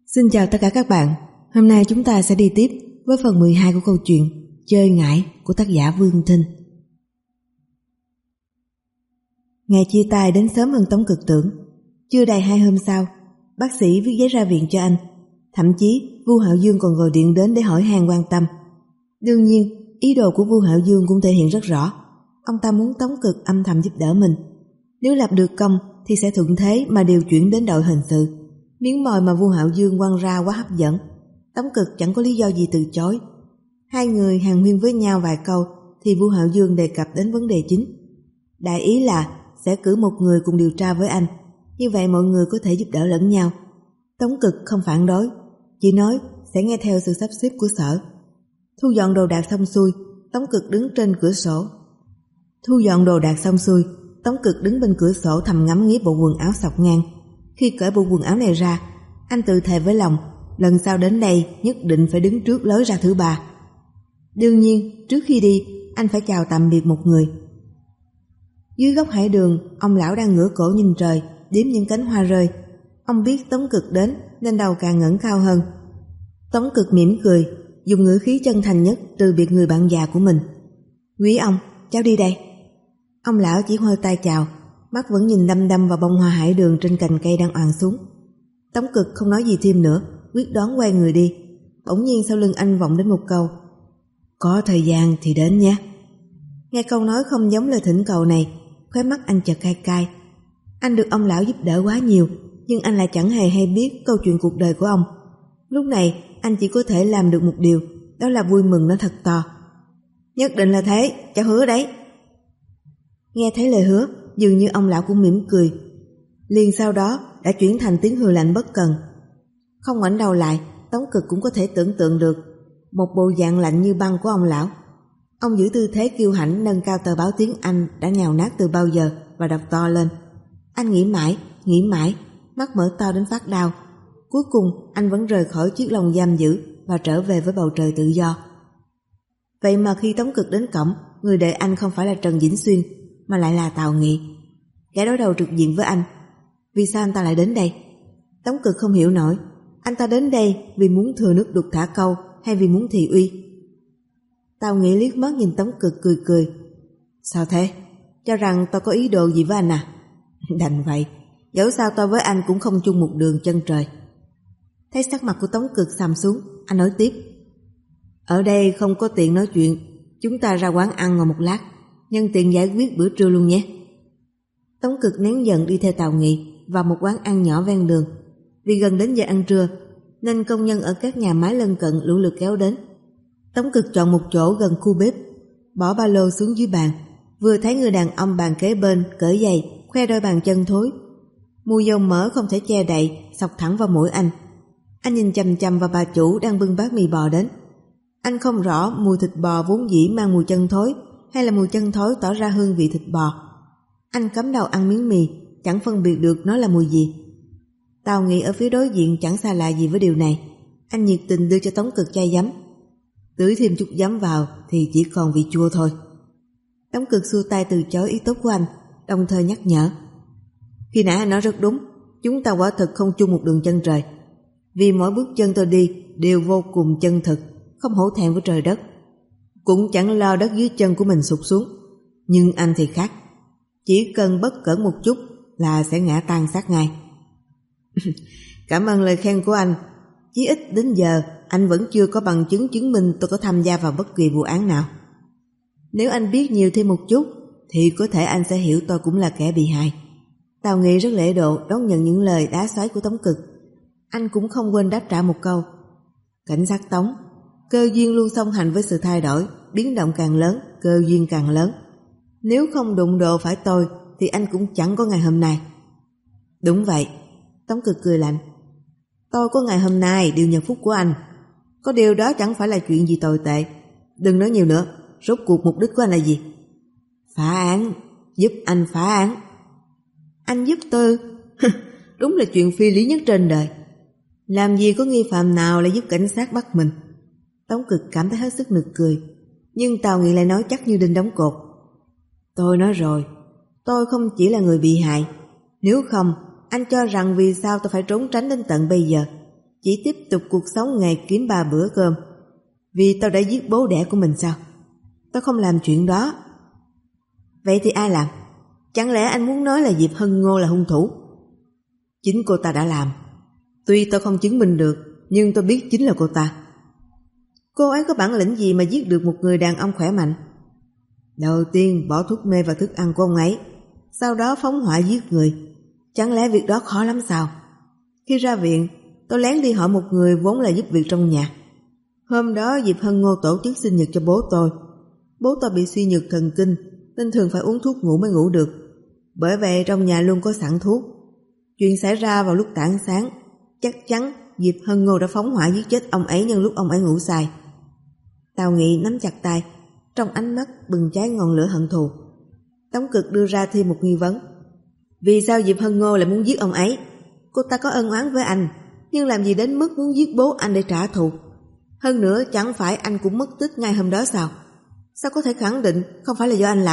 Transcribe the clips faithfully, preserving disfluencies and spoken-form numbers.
Xin chào tất cả các bạn. Hôm nay chúng ta sẽ đi tiếp với phần mười hai của câu chuyện Chơi ngải của tác giả Vương Thinh. Ngày chia tay đến sớm hơn Tống Cực tưởng. Chưa đầy hai hôm sau, bác sĩ viết giấy ra viện cho anh. Thậm chí Vu Hạo Dương còn gọi điện đến để hỏi han quan tâm. Đương nhiên, ý đồ của Vu Hạo Dương cũng thể hiện rất rõ. Ông ta muốn Tống Cực âm thầm giúp đỡ mình. Nếu lập được công thì sẽ thuận thế mà điều chuyển đến đội hình sự. Miếng mồi mà Vu Hạo Dương quăng ra quá hấp dẫn, Tống Cực chẳng có lý do gì từ chối. Hai người hàn huyên với nhau vài câu thì Vu Hạo Dương đề cập đến vấn đề chính. Đại ý là sẽ cử một người cùng điều tra với anh, như vậy mọi người có thể giúp đỡ lẫn nhau. Tống Cực không phản đối, chỉ nói sẽ nghe theo sự sắp xếp của sở. Thu dọn đồ đạc xong xuôi, Tống Cực đứng trên cửa sổ. Thu dọn đồ đạc xong xuôi, Tống Cực đứng bên cửa sổ thầm ngắm nghía bộ quần áo xộc ngang. Khi cởi bộ quần áo này ra, anh tự thề với lòng, lần sau đến đây nhất định phải đứng trước lối ra thứ ba. Đương nhiên, trước khi đi, anh phải chào tạm biệt một người. Dưới gốc hải đường, ông lão đang ngửa cổ nhìn trời, đếm những cánh hoa rơi. Ông biết Tống Cực đến nên đầu càng ngẩng cao hơn. Tống Cực mỉm cười, dùng ngữ khí chân thành nhất từ biệt người bạn già của mình. Quý ông, cháu đi đây. Ông lão chỉ hơi tay chào, mắt vẫn nhìn đăm đăm vào bông hoa hải đường trên cành cây đang oằn xuống. Tống Cực không nói gì thêm nữa, quyết đoán quay người đi. Bỗng nhiên sau lưng anh vọng đến một câu: có thời gian thì đến nhé. Nghe câu nói không giống lời thỉnh cầu này, khóe mắt anh chợt cay cay. Anh được ông lão giúp đỡ quá nhiều, nhưng anh lại chẳng hề hay biết câu chuyện cuộc đời của ông. Lúc này anh chỉ có thể làm được một điều, đó là vui mừng nó thật to. Nhất định là thế, cháu hứa đấy. Nghe thấy lời hứa, dường như ông lão cũng mỉm cười. Liền sau đó đã chuyển thành tiếng hừ lạnh bất cần. Không ngoảnh đầu lại, Tống Cực cũng có thể tưởng tượng được một bộ dạng lạnh như băng của ông lão. Ông giữ tư thế kiêu hãnh nâng cao tờ báo tiếng Anh đã nhào nát từ bao giờ và đọc to lên. Anh nghĩ mãi, nghĩ mãi, mắt mở to đến phát đau. Cuối cùng anh vẫn rời khỏi chiếc lồng giam giữ và trở về với bầu trời tự do. Vậy mà khi Tống Cực đến cổng, người đợi anh không phải là Trần Vĩnh Xuyên mà lại là Tào Nghị, kẻ đối đầu trực diện với anh. Vì sao anh ta lại đến đây? Tống Cực không hiểu nổi. Anh ta đến đây vì muốn thừa nước đục thả câu hay vì muốn thị uy? Tào Nghị liếc mắt nhìn Tống Cực cười cười. Sao thế? Cho rằng tôi có ý đồ gì với anh à? Đành vậy, dẫu sao tôi với anh cũng không chung một đường chân trời. Thấy sắc mặt của Tống Cực sầm xuống, anh nói tiếp: ở đây không có tiện nói chuyện, chúng ta ra quán ăn ngồi một lát, nhân tiện giải quyết bữa trưa luôn nhé. Tống Cực nén giận đi theo Tào Nghị vào một quán ăn nhỏ ven đường. Vì gần đến giờ ăn trưa nên công nhân ở các nhà máy lân cận lũ lượt kéo đến. Tống Cực chọn một chỗ gần khu bếp, bỏ ba lô xuống dưới bàn. Vừa thấy người đàn ông bàn kế bên cởi giày, khoe đôi bàn chân thối. Mùi dầu mỡ không thể che đậy xộc thẳng vào mũi anh. Anh nhìn chằm chằm vào bà chủ đang bưng bát mì bò đến. Anh không rõ mùi thịt bò vốn dĩ mang mùi chân thối hay là mùi chân thối tỏ ra hương vị thịt bò. Anh cắm đầu ăn miếng mì, chẳng phân biệt được nó là mùi gì. Tào Nghị ở phía đối diện chẳng xa lạ gì với điều này. Anh nhiệt tình đưa cho Tống Cực chai giấm. Tưới thêm chút giấm vào thì chỉ còn vị chua thôi. Tống Cực xua tay từ chối ý tốt của anh, đồng thời nhắc nhở: khi nãy anh nói rất đúng, chúng ta quả thực không chung một đường chân trời. Vì mỗi bước chân tôi đi đều vô cùng chân thực, không hổ thẹn với trời đất, cũng chẳng lo đất dưới chân của mình sụp xuống. Nhưng anh thì khác, chỉ cần bất cẩn một chút là sẽ ngã tan xác ngay. Cảm ơn lời khen của anh. Chí ít đến giờ anh vẫn chưa có bằng chứng chứng minh tôi có tham gia vào bất kỳ vụ án nào. Nếu anh biết nhiều thêm một chút thì có thể anh sẽ hiểu tôi cũng là kẻ bị hại. Tào Nghị rất lễ độ đón nhận những lời đá xoáy của Tống Cực. Anh cũng không quên đáp trả một câu: cảnh sát Tống, cơ duyên luôn song hành với sự thay đổi, biến động càng lớn, cơ duyên càng lớn. Nếu không đụng độ phải tôi thì anh cũng chẳng có ngày hôm nay. Đúng vậy, Tống Cực cười lạnh. Tôi có ngày hôm nay đều nhờ phúc của anh. Có điều đó chẳng phải là chuyện gì tồi tệ. Đừng nói nhiều nữa, rốt cuộc mục đích của anh là gì? Phá án, giúp anh phá án. Anh giúp tôi? Đúng là chuyện phi lý nhất trên đời. Làm gì có nghi phạm nào lại giúp cảnh sát bắt mình? Tống Cực cảm thấy hết sức nực cười. Nhưng Tào Nghị lại nói chắc như đinh đóng cột: tôi nói rồi, tôi không chỉ là người bị hại. Nếu không, anh cho rằng vì sao tôi phải trốn tránh đến tận bây giờ? chỉ tiếp tục cuộc sống ngày kiếm ba bữa cơm. Vì tao đã giết bố đẻ của mình sao? Tao không làm chuyện đó. Vậy thì ai làm? Chẳng lẽ anh muốn nói là Diệp Hân Ngô là hung thủ? Chính cô ta đã làm. Tuy tao không chứng minh được, nhưng tao biết chính là cô ta. Cô ấy có bản lĩnh gì mà giết được một người đàn ông khỏe mạnh? Đầu tiên bỏ thuốc mê vào thức ăn của ông ấy, sau đó phóng hỏa giết người. Chẳng lẽ việc đó khó lắm sao? Khi ra viện, tôi lén đi hỏi một người vốn là giúp việc trong nhà. Hôm đó Diệp Hân Ngô tổ chức sinh nhật cho bố tôi. Bố tôi bị suy nhược thần kinh nên thường phải uống thuốc ngủ mới ngủ được. Bởi vậy trong nhà luôn có sẵn thuốc. Chuyện xảy ra vào lúc tảng sáng, chắc chắn Diệp Hân Ngô đã phóng hỏa giết chết ông ấy nhân lúc ông ấy ngủ say. Tào Nghị nắm chặt tay, trong ánh mắt bừng cháy ngọn lửa hận thù. Tống Cực đưa ra thêm một nghi vấn. Vì sao Diệp Hân Ngô lại muốn giết ông ấy? Cô ta có ân oán với anh, nhưng làm gì đến mức muốn giết bố anh để trả thù? Hơn nữa chẳng phải anh cũng mất tích ngay hôm đó sao? Sao có thể khẳng định không phải là do anh làm?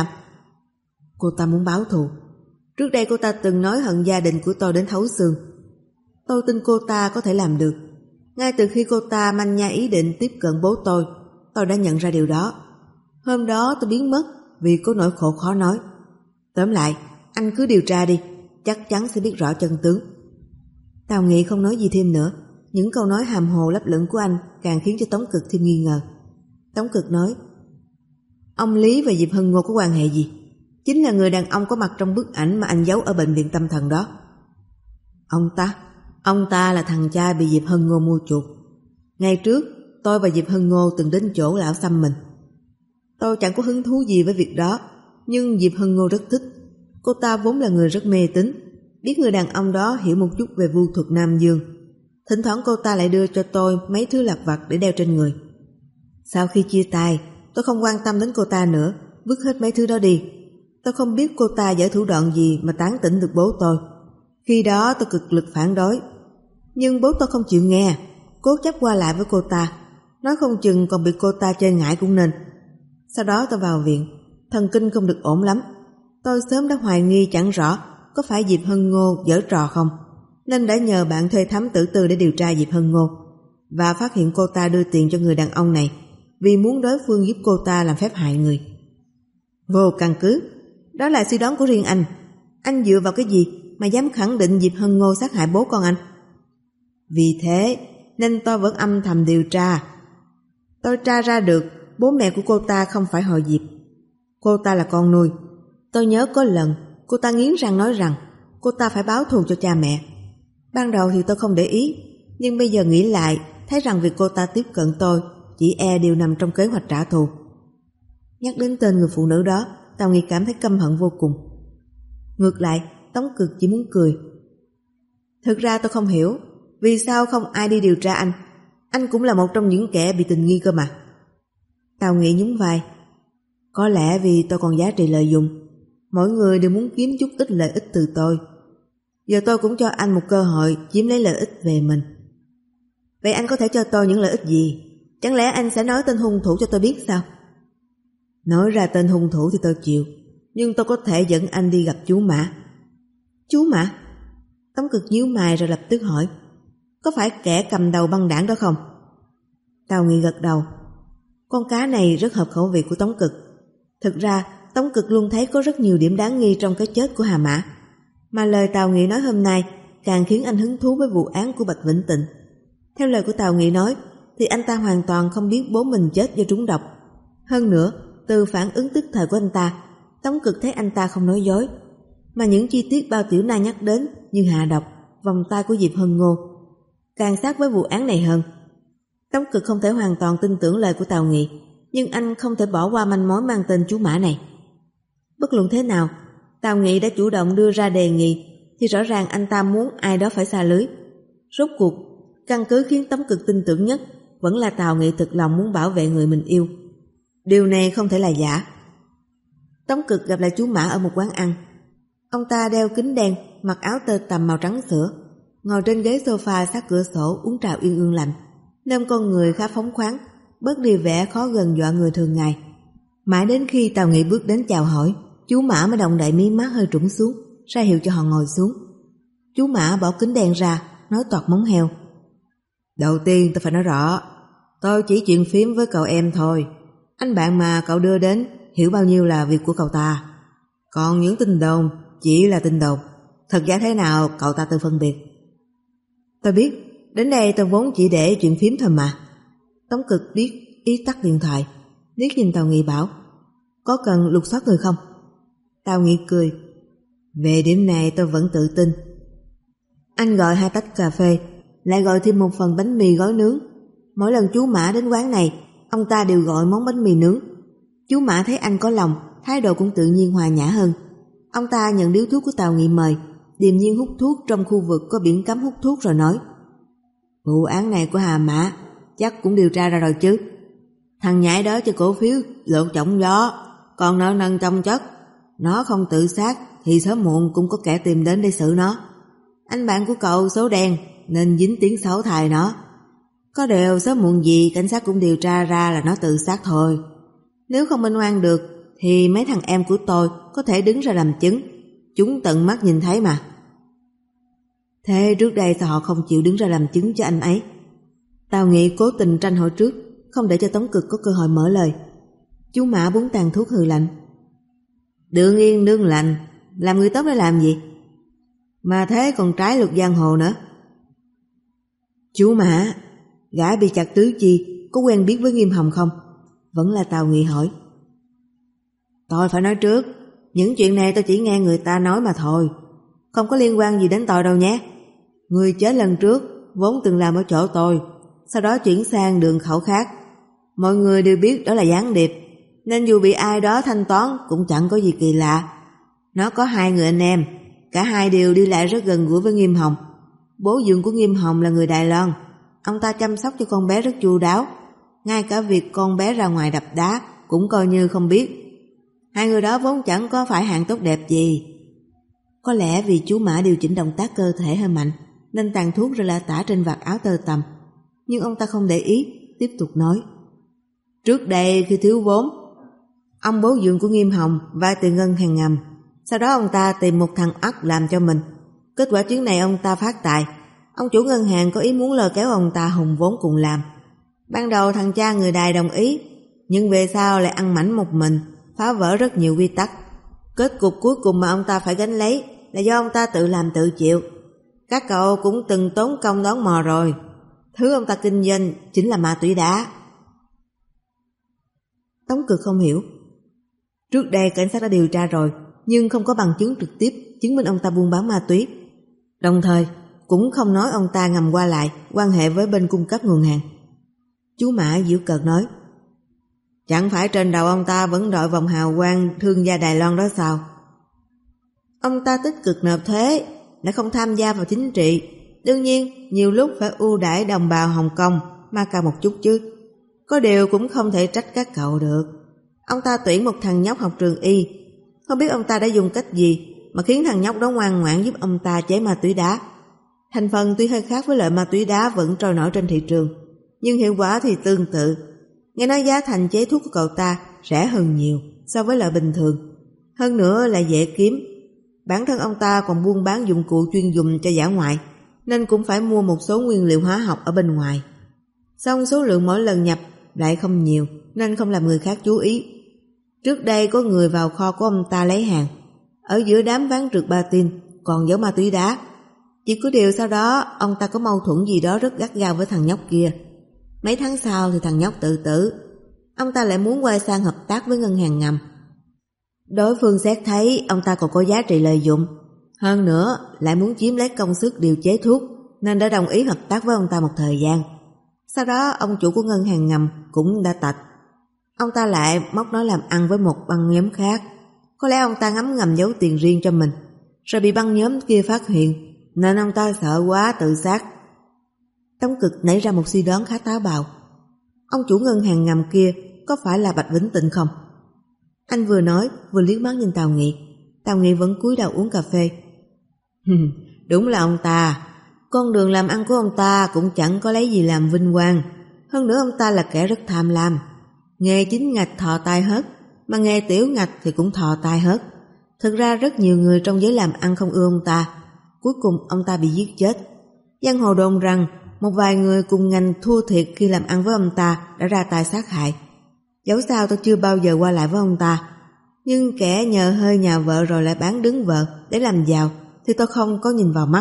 Cô ta muốn báo thù. Trước đây cô ta từng nói hận gia đình của tôi đến thấu xương. Tôi tin cô ta có thể làm được. Ngay từ khi cô ta manh nha ý định tiếp cận bố tôi, tôi đã nhận ra điều đó. Hôm đó tôi biến mất vì có nỗi khổ khó nói. Tóm lại, anh cứ điều tra đi, chắc chắn sẽ biết rõ chân tướng. Tào Nghị không nói gì thêm nữa. Những câu nói hàm hồ lấp lửng của anh càng khiến cho Tống Cực thêm nghi ngờ. Tống Cực nói, ông Lý và Diệp Hân Ngô có quan hệ gì? Chính là người đàn ông có mặt trong bức ảnh mà anh giấu ở bệnh viện tâm thần đó. Ông ta? Ông ta là thằng cha bị Diệp Hân Ngô mua chuộc. Ngày trước, tôi và Diệp Hân Ngô từng đến chỗ lão xăm mình. Tôi chẳng có hứng thú gì với việc đó, nhưng Diệp Hân Ngô rất thích. Cô ta vốn là người rất mê tín, biết người đàn ông đó hiểu một chút về vu thuật Nam Dương. Thỉnh thoảng cô ta lại đưa cho tôi mấy thứ lặt vặt để đeo trên người. Sau khi chia tay, tôi không quan tâm đến cô ta nữa, vứt hết mấy thứ đó đi. Tôi không biết cô ta giở thủ đoạn gì mà tán tỉnh được bố tôi. Khi đó tôi cực lực phản đối, nhưng bố tôi không chịu nghe, cố chấp qua lại với cô ta, nói không chừng còn bị cô ta chơi ngại cũng nên. Sau đó tôi vào viện, thần kinh không được ổn lắm. Tôi sớm đã hoài nghi chẳng rõ có phải Diệp Hân Ngô giở trò không, nên đã nhờ bạn thuê thám tử tư để điều tra Diệp Hân Ngô, và phát hiện cô ta đưa tiền cho người đàn ông này vì muốn đối phương giúp cô ta làm phép hại người. Vô căn cứ. Đó là suy đoán của riêng anh. Anh dựa vào cái gì mà dám khẳng định Diệp Hân Ngô sát hại bố con anh? Vì thế nên tôi vẫn âm thầm điều tra. Tôi tra ra được bố mẹ của cô ta không phải họ Diệp. Cô ta là con nuôi. Tôi nhớ có lần cô ta nghiến răng nói rằng cô ta phải báo thù cho cha mẹ. Ban đầu thì tôi không để ý, nhưng bây giờ nghĩ lại thấy rằng việc cô ta tiếp cận tôi chỉ e đều nằm trong kế hoạch trả thù. Nhắc đến tên người phụ nữ đó, Tào Nghị cảm thấy căm hận vô cùng. Ngược lại, Tống Cực chỉ muốn cười. Thực ra tôi không hiểu vì sao không ai đi điều tra anh. Anh cũng là một trong những kẻ bị tình nghi cơ mà. Tào Nghị nhún vai. Có lẽ vì tôi còn giá trị lợi dụng. Mỗi người đều muốn kiếm chút ít lợi ích từ tôi. Giờ tôi cũng cho anh một cơ hội chiếm lấy lợi ích về mình. Vậy anh có thể cho tôi những lợi ích gì? Chẳng lẽ anh sẽ nói tên hung thủ cho tôi biết sao? Nói ra tên hung thủ thì tôi chịu, nhưng tôi có thể dẫn anh đi gặp chú Mã. Chú Mã? Tống Cực nhíu mày rồi lập tức hỏi, có phải kẻ cầm đầu băng đảng đó không? Tào Nghị gật đầu. Con cá này rất hợp khẩu vị của Tống Cực. Thực ra Tống Cực luôn thấy có rất nhiều điểm đáng nghi trong cái chết của Hà Mã, mà lời Tào Nghị nói hôm nay càng khiến anh hứng thú với vụ án của Bạch Vĩnh Tịnh. Theo lời của Tào Nghị nói thì anh ta hoàn toàn không biết bố mình chết do trúng độc. Hơn nữa, từ phản ứng tức thời của anh ta, Tống Cực thấy anh ta không nói dối, mà những chi tiết Bao Tiểu Na nhắc đến như hạ độc, vòng tay của Diệp Hân Ngô càng sát với vụ án này hơn. Tống Cực không thể hoàn toàn tin tưởng lời của Tào Nghị, nhưng anh không thể bỏ qua manh mối mang tên chú Mã này. Bất luận thế nào, Tào Nghị đã chủ động đưa ra đề nghị thì rõ ràng anh ta muốn ai đó phải xa lưới. Rốt cuộc, căn cứ khiến Tống Cực tin tưởng nhất vẫn là Tào Nghị thực lòng muốn bảo vệ người mình yêu. Điều này không thể là giả. Tống Cực gặp lại chú Mã ở một quán ăn. Ông ta đeo kính đen, mặc áo tơ tằm màu trắng sữa, ngồi trên ghế sofa sát cửa sổ uống trà uyên ương lạnh, nên con người khá phóng khoáng, bớt đi vẻ khó gần dọa người thường ngày. Mãi đến khi Tào Nghị bước đến chào hỏi, chú Mã mới động đậy mí mắt hơi trũng xuống, ra hiệu cho họ ngồi xuống. Chú Mã bỏ kính đen ra, nói toạc móng heo. Đầu tiên tôi phải nói rõ, tôi chỉ chuyện phím với cậu em thôi. Anh bạn mà cậu đưa đến hiểu bao nhiêu là việc của cậu ta. Còn những tin đồn chỉ là tin đồn, thật giả thế nào cậu ta tự phân biệt. Tôi biết, đến đây tôi vốn chỉ để chuyện phím thôi mà. Tống Cực biết ý tắt điện thoại, liếc nhìn Tào Nghị bảo, có cần lục soát người không? Tào Nghị cười, về điểm này tôi vẫn tự tin. Anh gọi hai tách cà phê, lại gọi thêm một phần bánh mì gói nướng. Mỗi lần chú Mã đến quán này, ông ta đều gọi món bánh mì nướng. Chú Mã thấy anh có lòng, thái độ cũng tự nhiên hòa nhã hơn. Ông ta nhận điếu thuốc của Tào Nghị mời, điềm nhiên hút thuốc trong khu vực có biển cấm hút thuốc rồi nói, vụ án này của Hà Mã chắc cũng điều tra ra rồi chứ. Thằng nhãi đó cho cổ phiếu lộn trọng gió, còn nợ nần chồng chất. Nó không tự sát thì sớm muộn cũng có kẻ tìm đến để xử nó. Anh bạn của cậu số đen nên dính tiếng xấu thài nó. Có điều sớm muộn gì cảnh sát cũng điều tra ra là nó tự sát thôi. Nếu không minh oan được thì mấy thằng em của tôi có thể đứng ra làm chứng. Chúng tận mắt nhìn thấy mà. Thế trước đây sao họ không chịu đứng ra làm chứng cho anh ấy? Tào Nghị cố tình tranh hỏi trước, không để cho Tống Cực có cơ hội mở lời. Chú Mã búng tàn thuốc hừ lạnh. Đương yên đương lành, làm người tốt để làm gì? Mà thế còn trái luật giang hồ nữa. Chú Mã, gã bị chặt tứ chi có quen biết với Nghiêm Hồng không? Vẫn là Tào Nghị hỏi. Tôi phải nói trước, những chuyện này tôi chỉ nghe người ta nói mà thôi, không có liên quan gì đến tôi đâu nhé. Người chết lần trước vốn từng làm ở chỗ tôi, sau đó chuyển sang đường khẩu khác. Mọi người đều biết đó là gián điệp, nên dù bị ai đó thanh toán cũng chẳng có gì kỳ lạ. Nó có hai người anh em, cả hai đều đi lại rất gần gũi với Nghiêm Hồng. Bố dượng của Nghiêm Hồng là người Đài Loan, ông ta chăm sóc cho con bé rất chu đáo, ngay cả việc con bé ra ngoài đập đá cũng coi như không biết. Hai người đó vốn chẳng có phải hạng tốt đẹp gì. Có lẽ vì chú Mã điều chỉnh động tác cơ thể hơi mạnh nên tàn thuốc rơi la tả trên vạt áo tơ tằm. Nhưng ông ta không để ý, tiếp tục nói. Trước đây khi thiếu vốn, ông bố dượng của Nghiêm Hồng vay tiền ngân hàng ngầm. Sau đó ông ta tìm một thằng ắt làm cho mình. Kết quả chuyến này ông ta phát tài. Ông chủ ngân hàng có ý muốn lôi kéo ông ta hùng vốn cùng làm. Ban đầu thằng cha người Đài đồng ý, nhưng về sau lại ăn mảnh một mình, phá vỡ rất nhiều quy tắc. Kết cục cuối cùng mà ông ta phải gánh lấy là do ông ta tự làm tự chịu. Các cậu cũng từng tốn công đón mò rồi. Thứ ông ta kinh doanh chính là ma túy đá. Tống Cực không hiểu. Trước đây cảnh sát đã điều tra rồi, nhưng không có bằng chứng trực tiếp chứng minh ông ta buôn bán ma túy. Đồng thời cũng không nói ông ta ngầm qua lại quan hệ với bên cung cấp nguồn hàng. Chú Mã giễu cợt nói, chẳng phải trên đầu ông ta vẫn đội vòng hào quang thương gia Đài Loan đó sao? Ông ta tích cực nộp thuế, đã không tham gia vào chính trị. Đương nhiên nhiều lúc phải ưu đãi đồng bào Hồng Kông mà cả một chút chứ. Có điều cũng không thể trách các cậu được. Ông ta tuyển một thằng nhóc học trường y, không biết ông ta đã dùng cách gì mà khiến thằng nhóc đó ngoan ngoãn giúp ông ta chế ma túy đá. Thành phần tuy hơi khác với loại ma túy đá vẫn trôi nổi trên thị trường, nhưng hiệu quả thì tương tự. Nghe nói giá thành chế thuốc của cậu ta rẻ hơn nhiều so với loại bình thường, hơn nữa là dễ kiếm. Bản thân ông ta còn buôn bán dụng cụ chuyên dùng cho dã ngoại, nên cũng phải mua một số nguyên liệu hóa học ở bên ngoài. Song số lượng mỗi lần nhập lại không nhiều nên không làm người khác chú ý. Trước đây có người vào kho của ông ta lấy hàng, ở giữa đám ván trượt ba tin còn giấu ma túy đá. Chỉ có điều sau đó ông ta có mâu thuẫn gì đó rất gắt gao với thằng nhóc kia. Mấy tháng sau thì thằng nhóc tự tử. Ông ta lại muốn quay sang hợp tác với ngân hàng ngầm. Đối phương xét thấy ông ta còn có giá trị lợi dụng, hơn nữa lại muốn chiếm lấy công sức điều chế thuốc, nên đã đồng ý hợp tác với ông ta một thời gian. Sau đó ông chủ của ngân hàng ngầm cũng đã tạch. Ông ta lại móc nói làm ăn với một băng nhóm khác. Có lẽ ông ta ngấm ngầm giấu tiền riêng cho mình, rồi bị băng nhóm kia phát hiện, nên ông ta sợ quá tự sát. Tống Cực nảy ra một suy đoán khá táo bạo. Ông chủ ngân hàng ngầm kia có phải là Bạch Vĩnh Tịnh không? Anh vừa nói vừa liếc mắt nhìn Tào Nghị. Tào Nghị vẫn cúi đầu uống cà phê. Đúng là ông ta. Con đường làm ăn của ông ta cũng chẳng có lấy gì làm vinh quang. Hơn nữa ông ta là kẻ rất tham lam. Nghề chính ngạch thọ tai hớt, mà nghề tiểu ngạch thì cũng thọ tai hớt. Thực ra rất nhiều người trong giới làm ăn không ưa ông ta. Cuối cùng ông ta bị giết chết. Giang hồ đồn rằng một vài người cùng ngành thua thiệt khi làm ăn với ông ta đã ra tay sát hại. Dẫu sao tôi chưa bao giờ qua lại với ông ta, nhưng kẻ nhờ hơi nhà vợ rồi lại bán đứng vợ để làm giàu thì tôi không có nhìn vào mắt.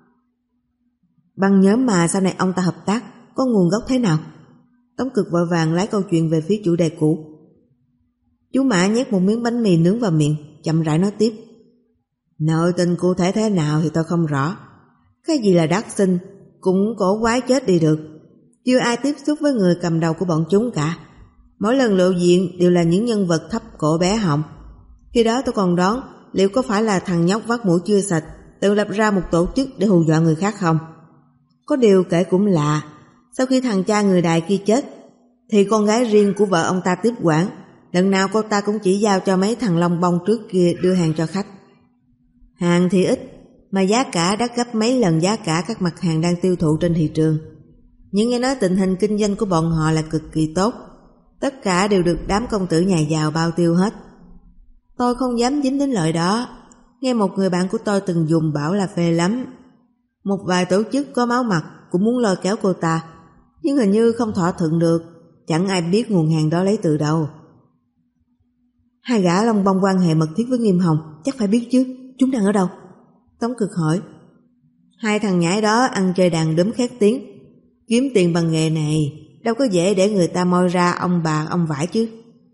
Băng nhóm mà sau này ông ta hợp tác có nguồn gốc thế nào? Tống Cực vội vàng lái câu chuyện về phía chủ đề cũ. Chú Mã nhét một miếng bánh mì nướng vào miệng, chậm rãi nói tiếp. Nội tình cụ thể thế nào thì tôi không rõ. Cái gì là đắc sinh cũng cổ quái chết đi được. Chưa ai tiếp xúc với người cầm đầu của bọn chúng cả. Mỗi lần lộ diện đều là những nhân vật thấp cổ bé họng. Khi đó tôi còn đoán liệu có phải là thằng nhóc vắt mũi chưa sạch tự lập ra một tổ chức để hù dọa người khác không. Có điều kể cũng lạ, sau khi thằng cha người Đài kia chết thì con gái riêng của vợ ông ta tiếp quản. Lần nào cô ta cũng chỉ giao cho mấy thằng lông bông trước kia đưa hàng cho khách. Hàng thì ít, mà giá cả đắt gấp mấy lần giá cả các mặt hàng đang tiêu thụ trên thị trường. Nhưng nghe nói tình hình kinh doanh của bọn họ là cực kỳ tốt. Tất cả đều được đám công tử nhà giàu bao tiêu hết. Tôi không dám dính đến lợi đó. Nghe một người bạn của tôi từng dùng bảo là phê lắm. Một vài tổ chức có máu mặt cũng muốn lôi kéo cô ta, nhưng hình như không thỏa thuận được. Chẳng ai biết nguồn hàng đó lấy từ đâu. Hai gã Long Bông quan hệ mật thiết với Nghiêm Hồng, chắc phải biết chứ. Chúng đang ở đâu? Tống Cực hỏi. Hai thằng nhãi đó ăn chơi đàn đúm khét tiếng. Kiếm tiền bằng nghề này đâu có dễ để người ta moi ra ông bà ông vải chứ.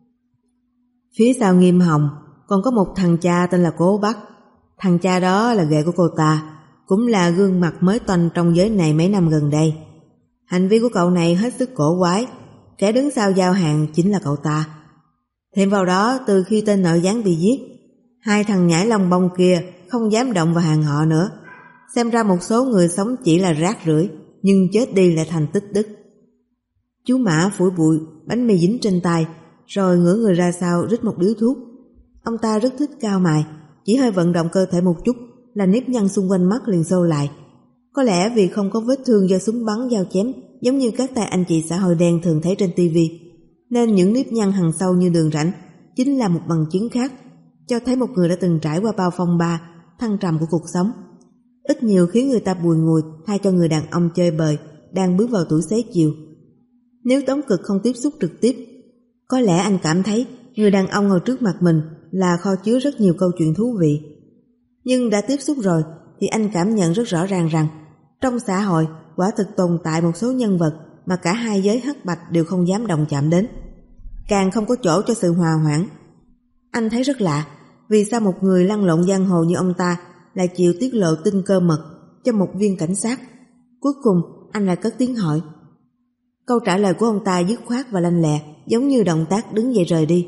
Phía sau Nghiêm Hồng còn có một thằng cha tên là Cố Bắc. Thằng cha đó là ghệ của cô ta, cũng là gương mặt mới toanh trong giới này mấy năm gần đây. Hành vi của cậu này hết sức cổ quái. Kẻ đứng sau giao hàng chính là cậu ta. Thêm vào đó, từ khi tên nợ gián bị giết, hai thằng nhãi Long Bông kia không dám động vào hàng họ nữa. Xem ra một số người sống chỉ là rác rưởi, nhưng chết đi lại thành tích đức. Chú Mã phủi bụi, bánh mì dính trên tay, rồi ngửa người ra sau rít một điếu thuốc. Ông ta rất thích cao mài, chỉ hơi vận động cơ thể một chút là nếp nhăn xung quanh mắt liền sâu lại. Có lẽ vì không có vết thương do súng bắn dao chém giống như các tay anh chị xã hội đen thường thấy trên tivi, nên những nếp nhăn hằn sâu như đường rãnh chính là một bằng chứng khác, cho thấy một người đã từng trải qua bao phong ba, thăng trầm của cuộc sống. Ít nhiều khiến người ta bùi ngùi thay cho người đàn ông chơi bời đang bước vào tuổi xế chiều. Nếu Tống Cực không tiếp xúc trực tiếp, có lẽ anh cảm thấy người đàn ông ngồi trước mặt mình là kho chứa rất nhiều câu chuyện thú vị. Nhưng đã tiếp xúc rồi thì anh cảm nhận rất rõ ràng rằng trong xã hội quả thực tồn tại một số nhân vật mà cả hai giới hắc bạch đều không dám động chạm đến, càng không có chỗ cho sự hòa hoãn. Anh thấy rất lạ, vì sao một người lăn lộn giang hồ như ông ta lại chịu tiết lộ tin cơ mật cho một viên cảnh sát. Cuối cùng anh lại cất tiếng hỏi. Câu trả lời của ông ta dứt khoát và lanh lẹ, giống như động tác đứng dậy rời đi.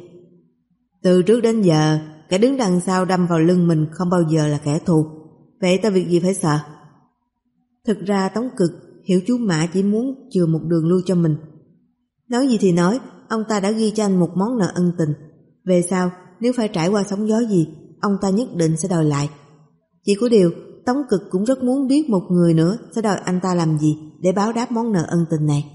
Từ trước đến giờ, kẻ đứng đằng sau đâm vào lưng mình không bao giờ là kẻ thù. Vậy ta việc gì phải sợ? Thực ra Tống Cực hiểu chú Mã chỉ muốn chừa một đường lui cho mình. Nói gì thì nói, ông ta đã ghi cho anh một món nợ ân tình. Về sau, nếu phải trải qua sóng gió gì, ông ta nhất định sẽ đòi lại. Chỉ có điều, Tống Cực cũng rất muốn biết một người nữa sẽ đòi anh ta làm gì để báo đáp món nợ ân tình này.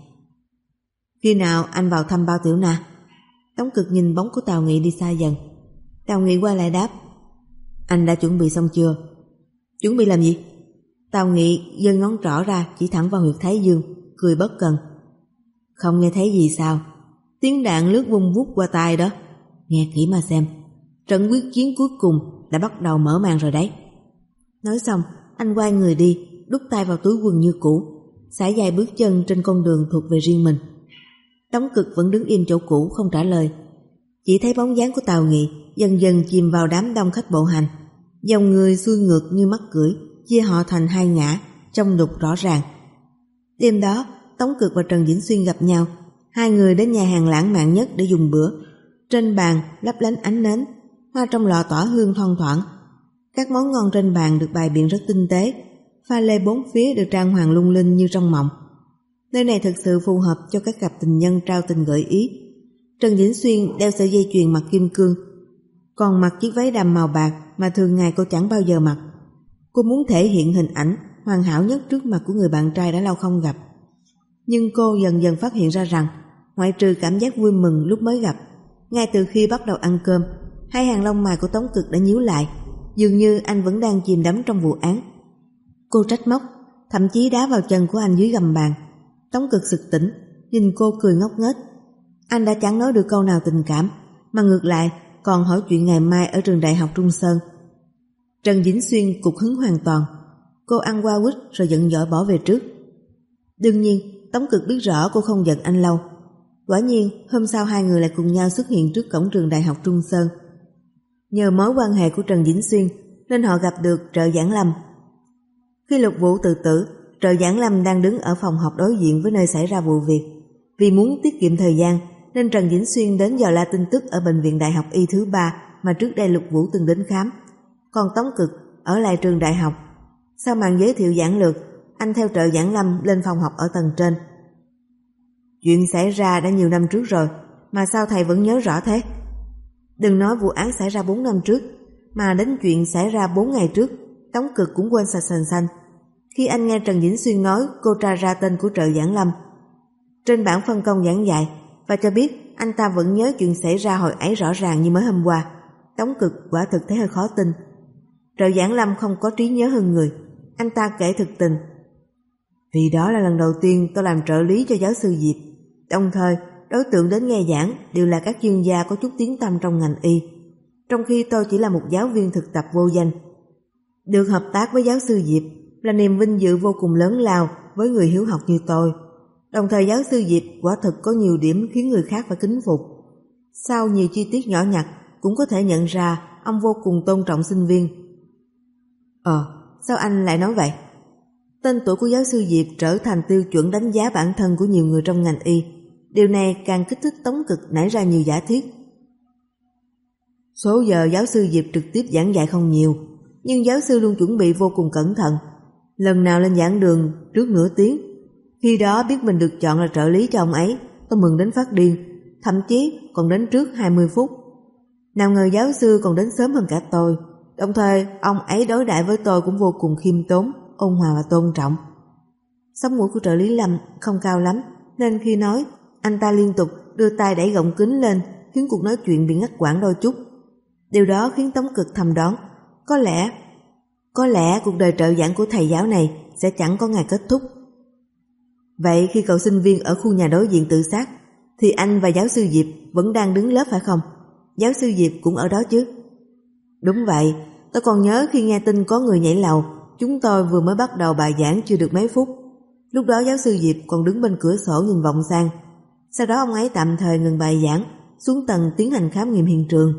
Khi nào anh vào thăm Bao Tiểu Na? Tống Cực nhìn bóng của Tào Nghị đi xa dần. Tào Nghị qua lại đáp. Anh đã chuẩn bị xong chưa? Chuẩn bị làm gì? Tào Nghị giơ ngón trỏ ra chỉ thẳng vào huyệt thái dương, cười bất cần. Không nghe thấy gì sao? Tiếng đạn lướt vung vút qua tai đó. Nghe kỹ mà xem. Trận quyết chiến cuối cùng đã bắt đầu mở màn rồi đấy. Nói xong, anh quay người đi, đút tay vào túi quần như cũ, sải dài bước chân trên con đường thuộc về riêng mình. Tống Cực vẫn đứng im chỗ cũ không trả lời. Chỉ thấy bóng dáng của Tào Nghị dần dần chìm vào đám đông khách bộ hành. Dòng người xuôi ngược như mắc cưỡi, chia họ thành hai ngã, trông đục rõ ràng. Đêm đó, Tống Cực và Trần Vĩnh Xuyên gặp nhau. Hai người đến nhà hàng lãng mạn nhất để dùng bữa. Trên bàn lấp lánh ánh nến, hoa trong lọ tỏa hương thoang thoảng. Các món ngon trên bàn được bày biện rất tinh tế, pha lê bốn phía được trang hoàng lung linh như trong mộng. Nơi này thực sự phù hợp cho các cặp tình nhân trao tình gợi ý. Trần Vĩnh Xuyên đeo sợi dây chuyền mặt kim cương, còn mặc chiếc váy đầm màu bạc mà thường ngày cô chẳng bao giờ mặc. Cô muốn thể hiện hình ảnh hoàn hảo nhất trước mặt của người bạn trai đã lâu không gặp. Nhưng cô dần dần phát hiện ra rằng, ngoại trừ cảm giác vui mừng lúc mới gặp, ngay từ khi bắt đầu ăn cơm, hai hàng lông mày của Tống Cực đã nhíu lại, dường như anh vẫn đang chìm đắm trong vụ án. Cô trách móc, thậm chí đá vào chân của anh dưới gầm bàn. Tống Cực sực tỉnh, nhìn cô cười ngốc nghếch. Anh đã chẳng nói được câu nào tình cảm, mà ngược lại còn hỏi chuyện ngày mai ở trường đại học Trung Sơn. Trần Vĩnh Xuyên cục hứng hoàn toàn. Cô ăn qua quýt rồi giận dỗi bỏ về trước. Đương nhiên Tống Cực biết rõ cô không giận anh lâu. Quả nhiên hôm sau hai người lại cùng nhau xuất hiện trước cổng trường đại học Trung Sơn. Nhờ mối quan hệ của Trần Vĩnh Xuyên nên họ gặp được Trợ Giảng Lâm. Khi Lục Vũ tự tử, Trợ Giảng Lâm đang đứng ở phòng họp đối diện với nơi xảy ra vụ việc. Vì muốn tiết kiệm thời gian nên Trần Vĩnh Xuyên đến dò la tin tức ở bệnh viện đại học y thứ ba mà trước đây Lục Vũ từng đến khám. Còn Tống Cực ở lại trường đại học. Sau màn giới thiệu giản lược, anh theo Trợ Giảng Lâm lên phòng học ở tầng trên. Chuyện xảy ra đã nhiều năm trước rồi, mà sao thầy vẫn nhớ rõ thế? Đừng nói vụ án xảy ra bốn năm trước, mà đến chuyện xảy ra bốn ngày trước, Tống Cực cũng quên sạch sành xanh. Khi anh nghe Trần Vĩnh Xuyên nói cô tra ra tên của Trợ Giảng Lâm trên bảng phân công giảng dạy và cho biết anh ta vẫn nhớ chuyện xảy ra hồi ấy rõ ràng như mới hôm qua, Tống Cực quả thực thấy hơi khó tin. Trợ Giảng Lâm không có trí nhớ hơn người. Anh ta kể thực tình. Vì đó là lần đầu tiên tôi làm trợ lý cho giáo sư Diệp. Đồng thời, đối tượng đến nghe giảng đều là các chuyên gia có chút tiếng tăm trong ngành y, trong khi tôi chỉ là một giáo viên thực tập vô danh. Được hợp tác với giáo sư Diệp là niềm vinh dự vô cùng lớn lao với người hiếu học như tôi. Đồng thời giáo sư Diệp quả thực có nhiều điểm khiến người khác phải kính phục. Sau nhiều chi tiết nhỏ nhặt cũng có thể nhận ra ông vô cùng tôn trọng sinh viên. Ờ, sao anh lại nói vậy? Tên tuổi của giáo sư Diệp trở thành tiêu chuẩn đánh giá bản thân của nhiều người trong ngành y. Điều này càng kích thích Tống Cực nảy ra nhiều giả thiết. Số giờ giáo sư Diệp trực tiếp giảng dạy không nhiều, nhưng giáo sư luôn chuẩn bị vô cùng cẩn thận. Lần nào lên giảng đường trước nửa tiếng. Khi đó biết mình được chọn là trợ lý cho ông ấy, tôi mừng đến phát điên, thậm chí còn đến trước hai mươi phút. Nào ngờ giáo sư còn đến sớm hơn cả tôi. Đồng thời ông ấy đối đãi với tôi cũng vô cùng khiêm tốn, ôn hòa và tôn trọng. Sống mũi của trợ lý Lâm không cao lắm, nên khi nói, anh ta liên tục đưa tay đẩy gọng kính lên, khiến cuộc nói chuyện bị ngắt quãng đôi chút. Điều đó khiến Tống Cực thầm đoán, có lẽ, có lẽ cuộc đời trợ giảng của thầy giáo này sẽ chẳng có ngày kết thúc. Vậy khi cậu sinh viên ở khu nhà đối diện tự sát, thì anh và giáo sư Diệp vẫn đang đứng lớp phải không? Giáo sư Diệp cũng ở đó chứ? Đúng vậy, tôi còn nhớ khi nghe tin có người nhảy lầu, chúng tôi vừa mới bắt đầu bài giảng chưa được mấy phút. Lúc đó giáo sư Diệp còn đứng bên cửa sổ nhìn vọng sang. Sau đó ông ấy tạm thời ngừng bài giảng, xuống tầng tiến hành khám nghiệm hiện trường.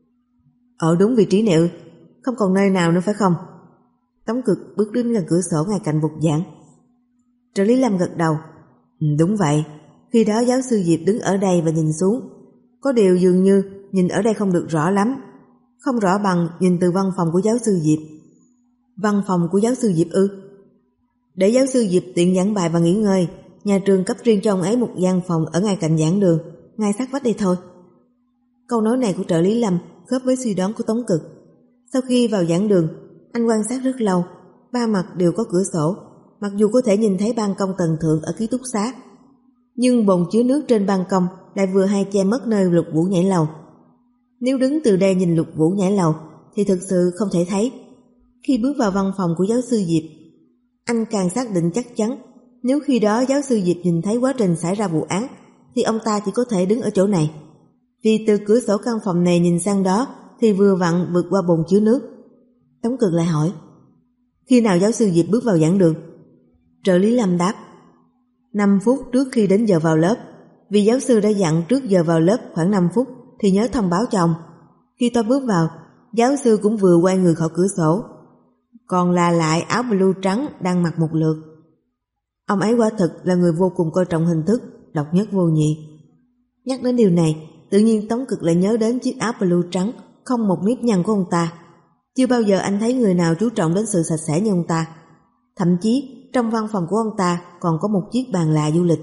Ở đúng vị trí nịu, không còn nơi nào nữa phải không? Tống Cực bước đến gần cửa sổ ngay cạnh bục giảng. Trợ lý Lâm gật đầu. Ừ, đúng vậy, khi đó giáo sư Diệp đứng ở đây và nhìn xuống. Có điều dường như nhìn ở đây không được rõ lắm, không rõ bằng nhìn từ văn phòng của giáo sư Diệp. Văn phòng của giáo sư Diệp ư? Để giáo sư Diệp tiện giảng bài và nghỉ ngơi, nhà trường cấp riêng cho ông ấy một gian phòng ở ngay cạnh giảng đường, ngay sát vách đây thôi. Câu nói này của trợ lý Lâm khớp với suy đoán của Tống Cực. Sau khi vào giảng đường, anh quan sát rất lâu, ba mặt đều có cửa sổ, mặc dù có thể nhìn thấy ban công tầng thượng ở ký túc xá. Nhưng bồn chứa nước trên ban công lại vừa hay che mất nơi Lục Vũ nhảy lầu. Nếu đứng từ đây nhìn Lục Vũ nhảy lầu thì thực sự không thể thấy. Khi bước vào văn phòng của giáo sư Diệp, anh càng xác định chắc chắn nếu khi đó giáo sư Diệp nhìn thấy quá trình xảy ra vụ án thì ông ta chỉ có thể đứng ở chỗ này. Vì từ cửa sổ căn phòng này nhìn sang đó thì vừa vặn vượt qua bồn chứa nước. Tống Cực lại hỏi, khi nào giáo sư Diệp bước vào giảng đường? Trợ lý Lâm đáp, năm phút trước khi đến giờ vào lớp. Vì giáo sư đã dặn trước giờ vào lớp khoảng năm phút thì nhớ thông báo cho ông. Khi tôi bước vào, giáo sư cũng vừa quay người khỏi cửa sổ, còn là lại áo blue trắng đang mặc một lượt. Ông ấy quả thực là người vô cùng coi trọng hình thức, độc nhất vô nhị. Nhắc đến điều này, tự nhiên Tống Cực lại nhớ đến chiếc áo blue trắng không một nếp nhăn của ông ta. Chưa bao giờ anh thấy người nào chú trọng đến sự sạch sẽ như ông ta. Thậm chí trong văn phòng của ông ta còn có một chiếc bàn lạ du lịch.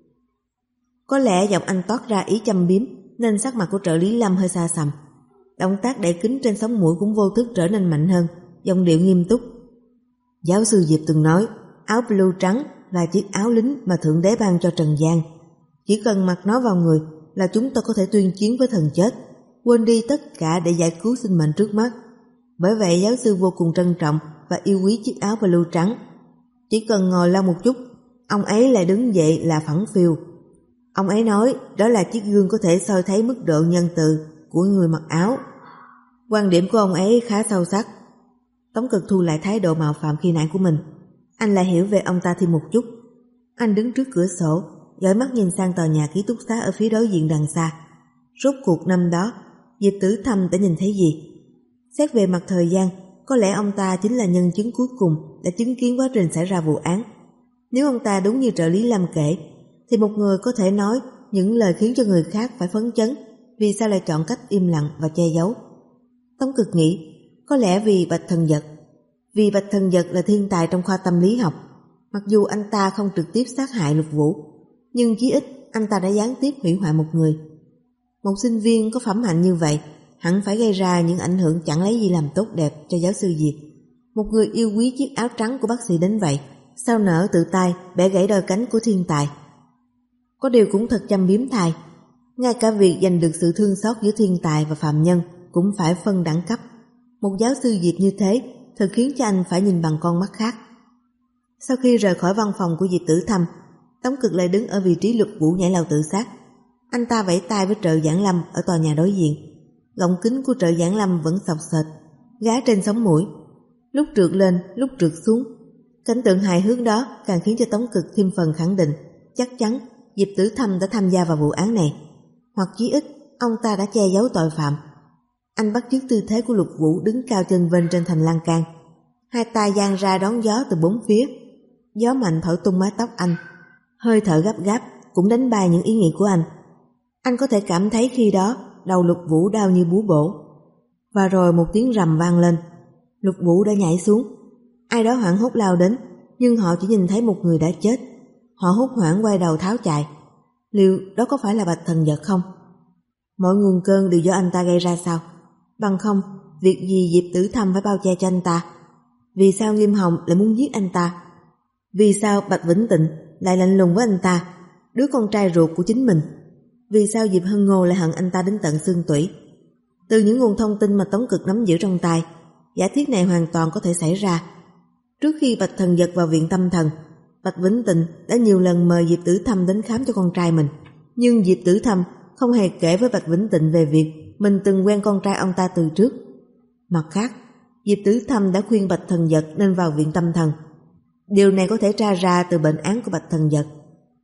Có lẽ giọng anh toát ra ý châm biếm nên sắc mặt của trợ lý Lâm hơi xa sầm. Động tác đẩy kính trên sống mũi cũng vô thức trở nên mạnh hơn, giọng điệu nghiêm túc. Giáo sư Diệp từng nói áo blue trắng là chiếc áo lính mà Thượng Đế ban cho Trần gian. Chỉ cần mặc nó vào người là chúng ta có thể tuyên chiến với thần chết, quên đi tất cả để giải cứu sinh mệnh trước mắt. Bởi vậy giáo sư vô cùng trân trọng và yêu quý chiếc áo blue trắng. Chỉ cần ngồi lâu một chút, ông ấy lại đứng dậy là phẳng phiu. Ông ấy nói đó là chiếc gương có thể soi thấy mức độ nhân từ của người mặc áo. Quan điểm của ông ấy khá sâu sắc. Tống Cực thu lại thái độ mạo phạm khi nãy của mình. Anh lại hiểu về ông ta thêm một chút. Anh đứng trước cửa sổ, dõi mắt nhìn sang tòa nhà ký túc xá ở phía đối diện đằng xa. Rốt cuộc năm đó, Diệp Tử Thâm đã nhìn thấy gì? Xét về mặt thời gian, có lẽ ông ta chính là nhân chứng cuối cùng đã chứng kiến quá trình xảy ra vụ án. Nếu ông ta đúng như trợ lý Lâm kể, thì một người có thể nói những lời khiến cho người khác phải phấn chấn, vì sao lại chọn cách im lặng và che giấu. Tống Cực nghĩ, có lẽ vì Bạch Thần Dật. Vì Bạch Thần Dật là thiên tài trong khoa tâm lý học. Mặc dù anh ta không trực tiếp sát hại Lục Vũ, nhưng chí ít anh ta đã gián tiếp hủy hoại một người. Một sinh viên có phẩm hạnh như vậy hẳn phải gây ra những ảnh hưởng chẳng lấy gì làm tốt đẹp cho giáo sư Diệp. Một người yêu quý chiếc áo trắng của bác sĩ đến vậy, sao nỡ tự tay bẻ gãy đôi cánh của thiên tài. Có điều cũng thật châm biếm thai, ngay cả việc giành được sự thương xót giữa thiên tài và phàm nhân cũng phải phân đẳng cấp. Một giáo sư Diệp như thế thật khiến cho anh phải nhìn bằng con mắt khác. Sau khi rời khỏi văn phòng của Diệp Tử Thâm, Tống Cực lại đứng ở vị trí Lục Vũ nhảy lầu tự sát. Anh ta vẫy tay với Trợ Giảng Lâm ở tòa nhà đối diện. Gọng kính của Trợ Giảng Lâm vẫn sọc sệt, gá trên sống mũi, lúc trượt lên lúc trượt xuống. Cảnh tượng hài hước đó càng khiến cho Tống Cực thêm phần khẳng định chắc chắn Diệp Tử Thâm đã tham gia vào vụ án này, hoặc chí ít ông ta đã che giấu tội phạm. Anh bắt chước tư thế của Lục Vũ đứng cao trên vênh trên thành lan can, hai tay dang ra đón gió từ bốn phía. Gió mạnh thổi tung mái tóc anh, hơi thở gấp gáp cũng đánh bay những ý nghĩ của anh. Anh có thể cảm thấy khi đó đầu Lục Vũ đau như búa bổ. Và rồi một tiếng rầm vang lên, Lục Vũ đã nhảy xuống. Ai đó hoảng hốt lao đến, nhưng họ chỉ nhìn thấy một người đã chết. Họ hốt hoảng quay đầu tháo chạy. Liệu đó có phải là Bạch Thần Dật không? Mọi nguồn cơn đều do anh ta gây ra sao? Bằng không, việc gì Diệp Tử Thâm phải bao che cho anh ta? Vì sao Nghiêm Hồng lại muốn giết anh ta? Vì sao Bạch Vĩnh Tịnh lại lạnh lùng với anh ta, đứa con trai ruột của chính mình? Vì sao Diệp Hân Ngô lại hận anh ta đến tận xương tủy? Từ những nguồn thông tin mà Tống Cực nắm giữ trong tay, giả thiết này hoàn toàn có thể xảy ra. Trước khi Bạch Thần Dật vào viện tâm thần, Bạch Vĩnh Tịnh đã nhiều lần mời Diệp Tử Thâm đến khám cho con trai mình. Nhưng Diệp Tử Thâm không hề kể với Bạch Vĩnh Tịnh về việc mình từng quen con trai ông ta từ trước. Mặt khác, Diệp Tử Thâm đã khuyên Bạch Thần Dật nên vào viện tâm thần. Điều này có thể tra ra từ bệnh án của Bạch Thần Dật.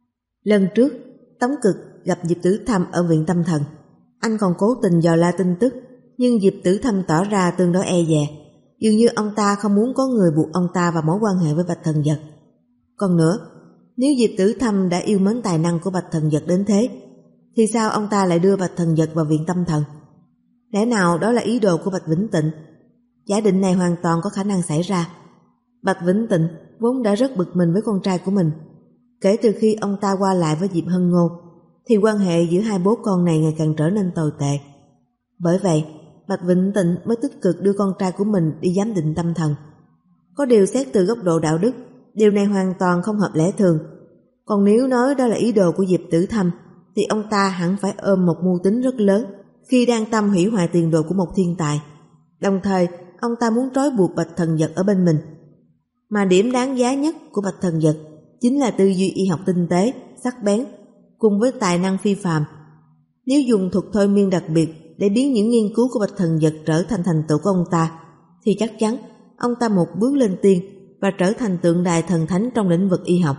Lần trước, Tống Cực gặp Diệp Tử Thâm ở viện tâm thần. Anh còn cố tình dò la tin tức, nhưng Diệp Tử Thâm tỏ ra tương đối e dè. Dường như ông ta không muốn có người buộc ông ta vào mối quan hệ với Bạch Thần Dật. Còn nữa, nếu Diệp Tử Thâm đã yêu mến tài năng của Bạch Thần Dật đến thế, thì sao ông ta lại đưa Bạch Thần Dật vào viện tâm thần? Lẽ nào đó là ý đồ của Bạch Vĩnh Tịnh? Giả định này hoàn toàn có khả năng xảy ra. Bạch Vĩnh Tịnh vốn đã rất bực mình với con trai của mình. Kể từ khi ông ta qua lại với Diệp Hân Ngô, thì quan hệ giữa hai bố con này ngày càng trở nên tồi tệ. Bởi vậy, Bạch Vĩnh Tịnh mới tích cực đưa con trai của mình đi giám định tâm thần. Có điều xét từ góc độ đạo đức, điều này hoàn toàn không hợp lẽ thường. Còn nếu nói đó là ý đồ của Diệp Tử Thâm, thì ông ta hẳn phải ôm một mưu tính rất lớn khi đang tâm hủy hoại tiền đồ của một thiên tài. Đồng thời, ông ta muốn trói buộc Bạch Thần Dật ở bên mình. Mà điểm đáng giá nhất của Bạch Thần Dật chính là tư duy y học tinh tế, sắc bén, cùng với tài năng phi phàm. Nếu dùng thuật thôi miên đặc biệt để biến những nghiên cứu của Bạch Thần Dật trở thành thành tựu của ông ta, thì chắc chắn ông ta một bước lên tiên và trở thành tượng đài thần thánh trong lĩnh vực y học.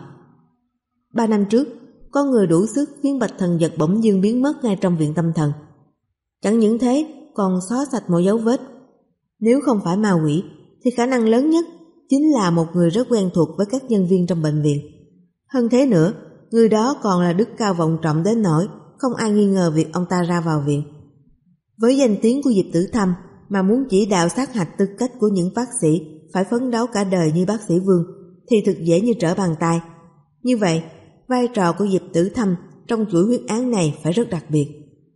Ba năm trước, có người đủ sức khiến Bạch Thần Dật bỗng dưng biến mất ngay trong viện tâm thần. Chẳng những thế, còn xóa sạch mọi dấu vết. Nếu không phải ma quỷ, thì khả năng lớn nhất chính là một người rất quen thuộc với các nhân viên trong bệnh viện. Hơn thế nữa, người đó còn là đức cao vọng trọng đến nỗi không ai nghi ngờ việc ông ta ra vào viện. Với danh tiếng của Diệp Tử Thâm mà muốn chỉ đạo sát hạch tư cách của những bác sĩ phải phấn đấu cả đời như bác sĩ Vương thì thực dễ như trở bàn tay. Như vậy, vai trò của Diệp Tử Thâm trong chuỗi huyết án này phải rất đặc biệt.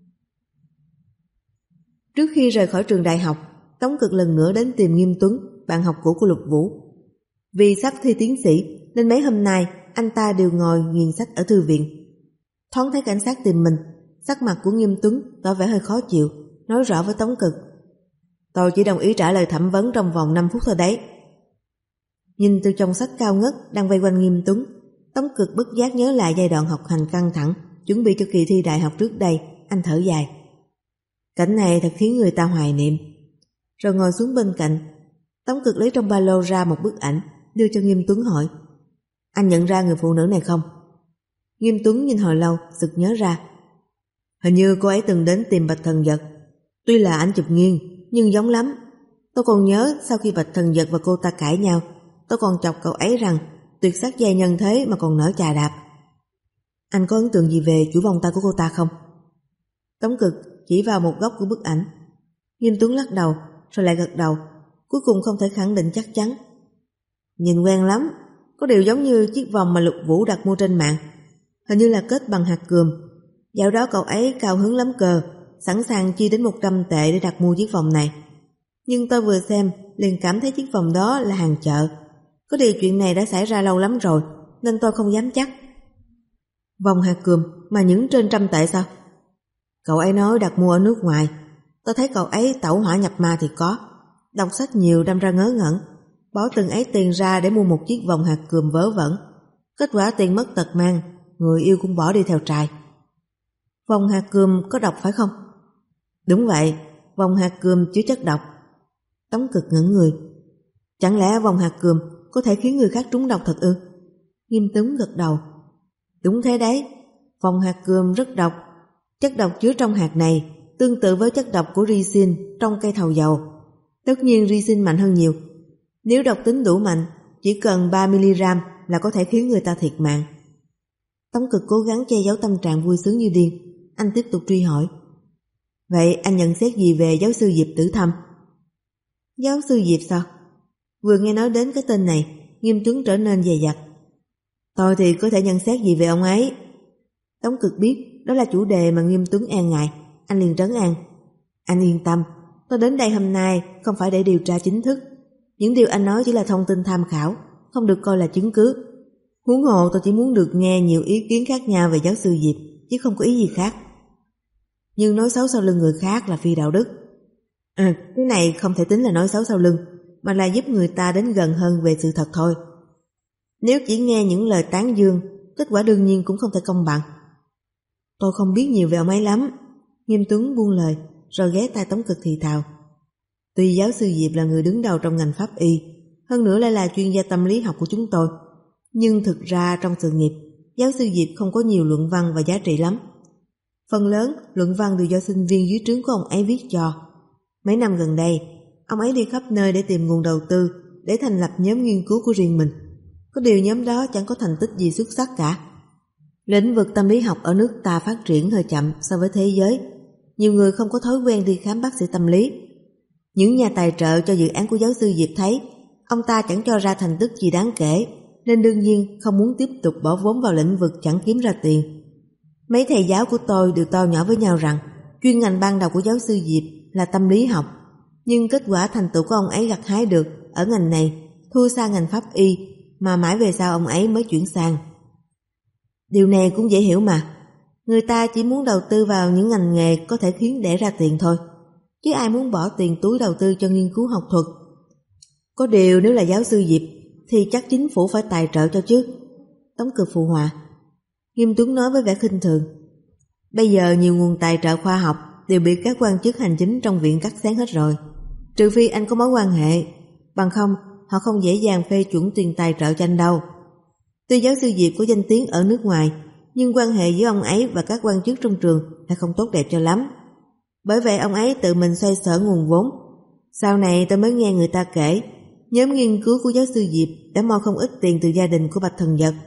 Trước khi rời khỏi trường đại học, Tống Cực lần nữa đến tìm Nghiêm Tuấn, bạn học cũ của Lục Vũ. Vì sắp thi tiến sĩ nên mấy hôm nay anh ta đều ngồi nghiền sách ở thư viện. Thoáng thấy cảnh sát tìm mình, sắc mặt của Nghiêm Tuấn tỏ vẻ hơi khó chịu, nói rõ với Tống Cực: "Tôi chỉ đồng ý trả lời thẩm vấn trong vòng năm phút thôi đấy." Nhìn từ trong sách cao ngất đang vây quanh Nghiêm Tuấn, Tống Cực bất giác nhớ lại giai đoạn học hành căng thẳng chuẩn bị cho kỳ thi đại học trước đây. Anh thở dài. Cảnh này thật khiến người ta hoài niệm. Rồi ngồi xuống bên cạnh, Tống Cực lấy trong ba lô ra một bức ảnh, đưa cho Nghiêm Tuấn hỏi: Anh nhận ra người phụ nữ này không? Nghiêm Tuấn nhìn hồi lâu, sực nhớ ra. Hình như cô ấy từng đến tìm Bạch Thần Dật. Tuy là ảnh chụp nghiêng, nhưng giống lắm. Tôi còn nhớ sau khi Bạch Thần Dật và cô ta cãi nhau, tôi còn chọc cậu ấy rằng tuyệt sắc giai nhân thế mà còn nở chà đạp. Anh có ấn tượng gì về chủ vòng tay của cô ta không? Tống Cực chỉ vào một góc của bức ảnh. Nghiêm Tuấn lắc đầu, rồi lại gật đầu, cuối cùng không thể khẳng định chắc chắn. Nhìn quen lắm, có điều giống như chiếc vòng mà Lục Vũ đặt mua trên mạng. Hình như là kết bằng hạt cườm. Dạo đó cậu ấy cao hứng lắm cơ, sẵn sàng chi đến một trăm tệ để đặt mua chiếc vòng này. Nhưng tôi vừa xem liền cảm thấy chiếc vòng đó là hàng chợ. Có điều chuyện này đã xảy ra lâu lắm rồi, nên tôi không dám chắc. Vòng hạt cườm mà những trên trăm tệ sao? Cậu ấy nói đặt mua ở nước ngoài. Tôi thấy cậu ấy tẩu hỏa nhập ma thì có. Đọc sách nhiều đâm ra ngớ ngẩn, bỏ từng ấy tiền ra để mua một chiếc vòng hạt cườm vớ vẩn. Kết quả tiền mất tật mang, người yêu cũng bỏ đi theo trai. Vòng hạt cườm có độc phải không? Đúng vậy, vòng hạt cườm chứa chất độc. Tống Cực ngẩn người. Chẳng lẽ vòng hạt cườm có thể khiến người khác trúng độc thật ư? Nghiêm Tuấn gật đầu. Đúng thế đấy, vòng hạt cườm rất độc. Chất độc chứa trong hạt này tương tự với chất độc của ricin trong cây thầu dầu. Tất nhiên ricin mạnh hơn nhiều. Nếu độc tính đủ mạnh, chỉ cần ba mi-li-gam là có thể khiến người ta thiệt mạng. Tống Cực cố gắng che giấu tâm trạng vui sướng như điên. Anh tiếp tục truy hỏi. Vậy anh nhận xét gì về giáo sư Diệp Tử Thâm? Giáo sư Diệp sao? Vừa nghe nói đến cái tên này, Nghiêm Tuấn trở nên dè dặt. Tôi thì có thể nhận xét gì về ông ấy? Tống Cực biết đó là chủ đề mà Nghiêm Tuấn e ngại. Anh liền trấn an. Anh yên tâm, tôi đến đây hôm nay không phải để điều tra chính thức. Những điều anh nói chỉ là thông tin tham khảo, không được coi là chứng cứ. Huống hồ tôi chỉ muốn được nghe nhiều ý kiến khác nhau về giáo sư Diệp, chứ không có ý gì khác. Nhưng nói xấu sau lưng người khác là phi đạo đức. À, cái này không thể tính là nói xấu sau lưng, mà là giúp người ta đến gần hơn về sự thật thôi. Nếu chỉ nghe những lời tán dương, kết quả đương nhiên cũng không thể công bằng. Tôi không biết nhiều về ông ấy lắm. Nghiêm Tuấn buông lời, rồi ghé tai Tống Cực thì thào. Tuy giáo sư Diệp là người đứng đầu trong ngành pháp y, hơn nữa lại là chuyên gia tâm lý học của chúng tôi, nhưng thực ra trong sự nghiệp, giáo sư Diệp không có nhiều luận văn và giá trị lắm. Phần lớn luận văn đều do sinh viên dưới trướng của ông ấy viết cho. Mấy năm gần đây, ông ấy đi khắp nơi để tìm nguồn đầu tư để thành lập nhóm nghiên cứu của riêng mình. Có điều nhóm đó chẳng có thành tích gì xuất sắc cả. Lĩnh vực tâm lý học ở nước ta phát triển hơi chậm so với thế giới. Nhiều người không có thói quen đi khám bác sĩ tâm lý. Những nhà tài trợ cho dự án của giáo sư Diệp thấy ông ta chẳng cho ra thành tích gì đáng kể, nên đương nhiên không muốn tiếp tục bỏ vốn vào lĩnh vực chẳng kiếm ra tiền. Mấy thầy giáo của tôi đều to nhỏ với nhau rằng chuyên ngành ban đầu của giáo sư Diệp là tâm lý học, nhưng kết quả thành tựu của ông ấy gặt hái được ở ngành này thua xa ngành pháp y, mà mãi về sau ông ấy mới chuyển sang. Điều này cũng dễ hiểu mà. Người ta chỉ muốn đầu tư vào những ngành nghề có thể khiến đẻ ra tiền thôi, chứ ai muốn bỏ tiền túi đầu tư cho nghiên cứu học thuật. Có điều nếu là giáo sư Diệp thì chắc chính phủ phải tài trợ cho chứ. Tống Cực phụ họa. Nghiêm Tuấn nói với vẻ khinh thường. Bây giờ nhiều nguồn tài trợ khoa học đều bị các quan chức hành chính trong viện cắt xén hết rồi. Trừ phi anh có mối quan hệ, bằng không họ không dễ dàng phê chuẩn tiền tài trợ cho anh đâu. Tuy giáo sư Diệp có danh tiếng ở nước ngoài, nhưng quan hệ giữa ông ấy và các quan chức trong trường lại không tốt đẹp cho lắm. Bởi vậy ông ấy tự mình xoay sở nguồn vốn. Sau này tôi mới nghe người ta kể, nhóm nghiên cứu của giáo sư Diệp đã mo không ít tiền từ gia đình của Bạch Thần Dật.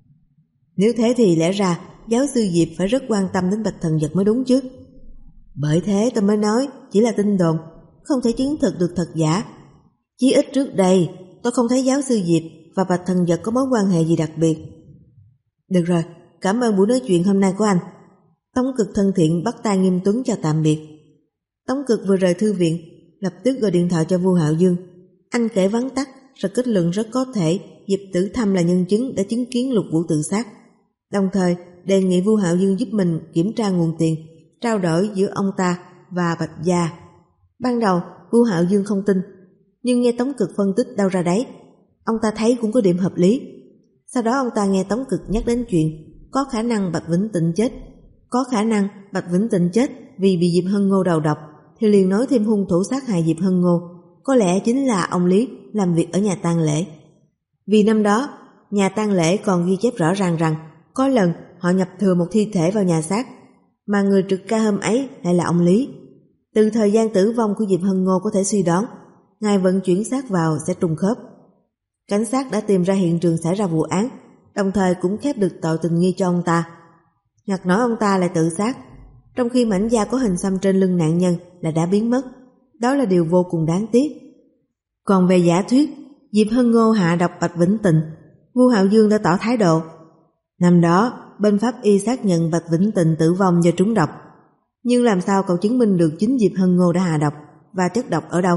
Nếu thế thì lẽ ra giáo sư Diệp phải rất quan tâm đến Bạch Thần Dật mới đúng chứ. Bởi thế tôi mới nói chỉ là tin đồn, không thể chứng thực được thật giả. Chí ít trước đây tôi không thấy giáo sư Diệp và Bạch Thần Dật có mối quan hệ gì đặc biệt. Được rồi, cảm ơn buổi nói chuyện hôm nay của anh. Tống Cực thân thiện bắt tay Nghiêm Tuấn chào tạm biệt. Tống Cực vừa rời thư viện, lập tức gọi điện thoại cho Vu Hạo Dương. Anh kể vắn tắt rồi kết luận rất có thể Diệp Tử Thâm là nhân chứng đã chứng kiến Lục Vũ tự sát, đồng thời đề nghị Vu Hạo Dương giúp mình kiểm tra nguồn tiền trao đổi giữa ông ta và Bạch gia. Ban đầu Vu Hạo Dương không tin, nhưng nghe Tống Cực phân tích đâu ra đấy, Ông ta thấy cũng có điểm hợp lý. Sau đó ông ta nghe Tống Cực nhắc đến chuyện có khả năng Bạch Vĩnh Tịnh chết. Có khả năng Bạch Vĩnh Tịnh chết vì bị Diệp Hân Ngô đầu độc, thì liền nói thêm hung thủ sát hại Diệp Hân Ngô có lẽ chính là ông Lý làm việc ở nhà tang lễ. Vì năm đó, nhà tang lễ còn ghi chép rõ ràng rằng có lần họ nhập thừa một thi thể vào nhà xác, mà người trực ca hôm ấy lại là ông Lý. Từ thời gian tử vong của Diệp Hân Ngô có thể suy đoán, ngày vận chuyển xác vào sẽ trùng khớp. Cảnh sát đã tìm ra hiện trường xảy ra vụ án, đồng thời cũng khép được tội tình nghi cho ông ta. Ngặt nổi ông ta lại tự sát, trong khi mảnh da có hình xăm trên lưng nạn nhân là đã biến mất. Đó là điều vô cùng đáng tiếc. Còn về giả thuyết Diệp Hân Ngô hạ độc Bạch Vĩnh Tịnh, Vu Hạo Dương đã tỏ thái độ. Năm đó, bên pháp y xác nhận Bạch Vĩnh Tịnh tử vong do trúng độc. Nhưng làm sao cậu chứng minh được chính Diệp Hân Ngô đã hạ độc, và chất độc ở đâu?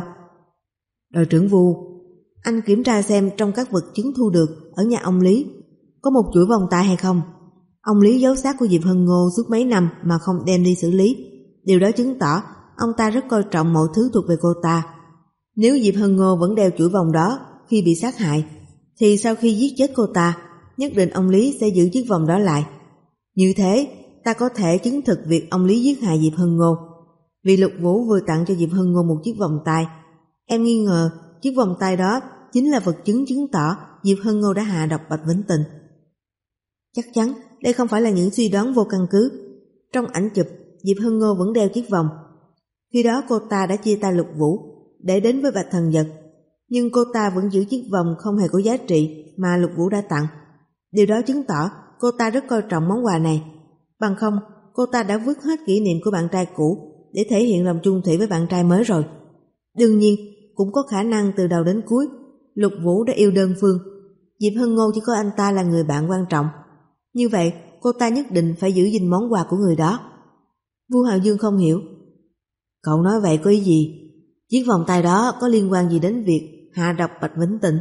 Đội trưởng Vu, anh kiểm tra xem trong các vật chứng thu được ở nhà ông Lý có một chuỗi vòng tay hay không. Ông Lý giấu xác của Diệp Hân Ngô suốt mấy năm mà không đem đi xử lý. Điều đó chứng tỏ ông ta rất coi trọng mọi thứ thuộc về cô ta. Nếu Diệp Hân Ngô vẫn đeo chuỗi vòng đó khi bị sát hại, thì sau khi giết chết cô ta, nhất định ông Lý sẽ giữ chiếc vòng đó lại. Như thế, ta có thể chứng thực việc ông Lý giết hại Diệp Hân Ngô. Vì Lục Vũ vừa tặng cho Diệp Hân Ngô một chiếc vòng tay, em nghi ngờ chiếc vòng tay đó chính là vật chứng chứng tỏ Diệp Hân Ngô đã hạ độc Bạch Vĩnh Tịnh. Chắc chắn đây không phải là những suy đoán vô căn cứ. Trong ảnh chụp, Diệp Hân Ngô vẫn đeo chiếc vòng. Khi đó cô ta đã chia tay Lục Vũ để đến với Bạch Thần Vật, nhưng cô ta vẫn giữ chiếc vòng không hề có giá trị mà Lục Vũ đã tặng. Điều đó chứng tỏ cô ta rất coi trọng món quà này. Bằng không, cô ta đã vứt hết kỷ niệm của bạn trai cũ để thể hiện lòng chung thủy với bạn trai mới rồi. Đương nhiên, cũng có khả năng từ đầu đến cuối Lục Vũ đã yêu đơn phương. Diệp Hân Ngô chỉ có anh ta là người bạn quan trọng. Như vậy, cô ta nhất định phải giữ gìn món quà của người đó. Vu Hạo Dương không hiểu. Cậu nói vậy có ý gì? Chiếc vòng tay đó có liên quan gì đến việc hạ độc Bạch Vĩnh Tịnh?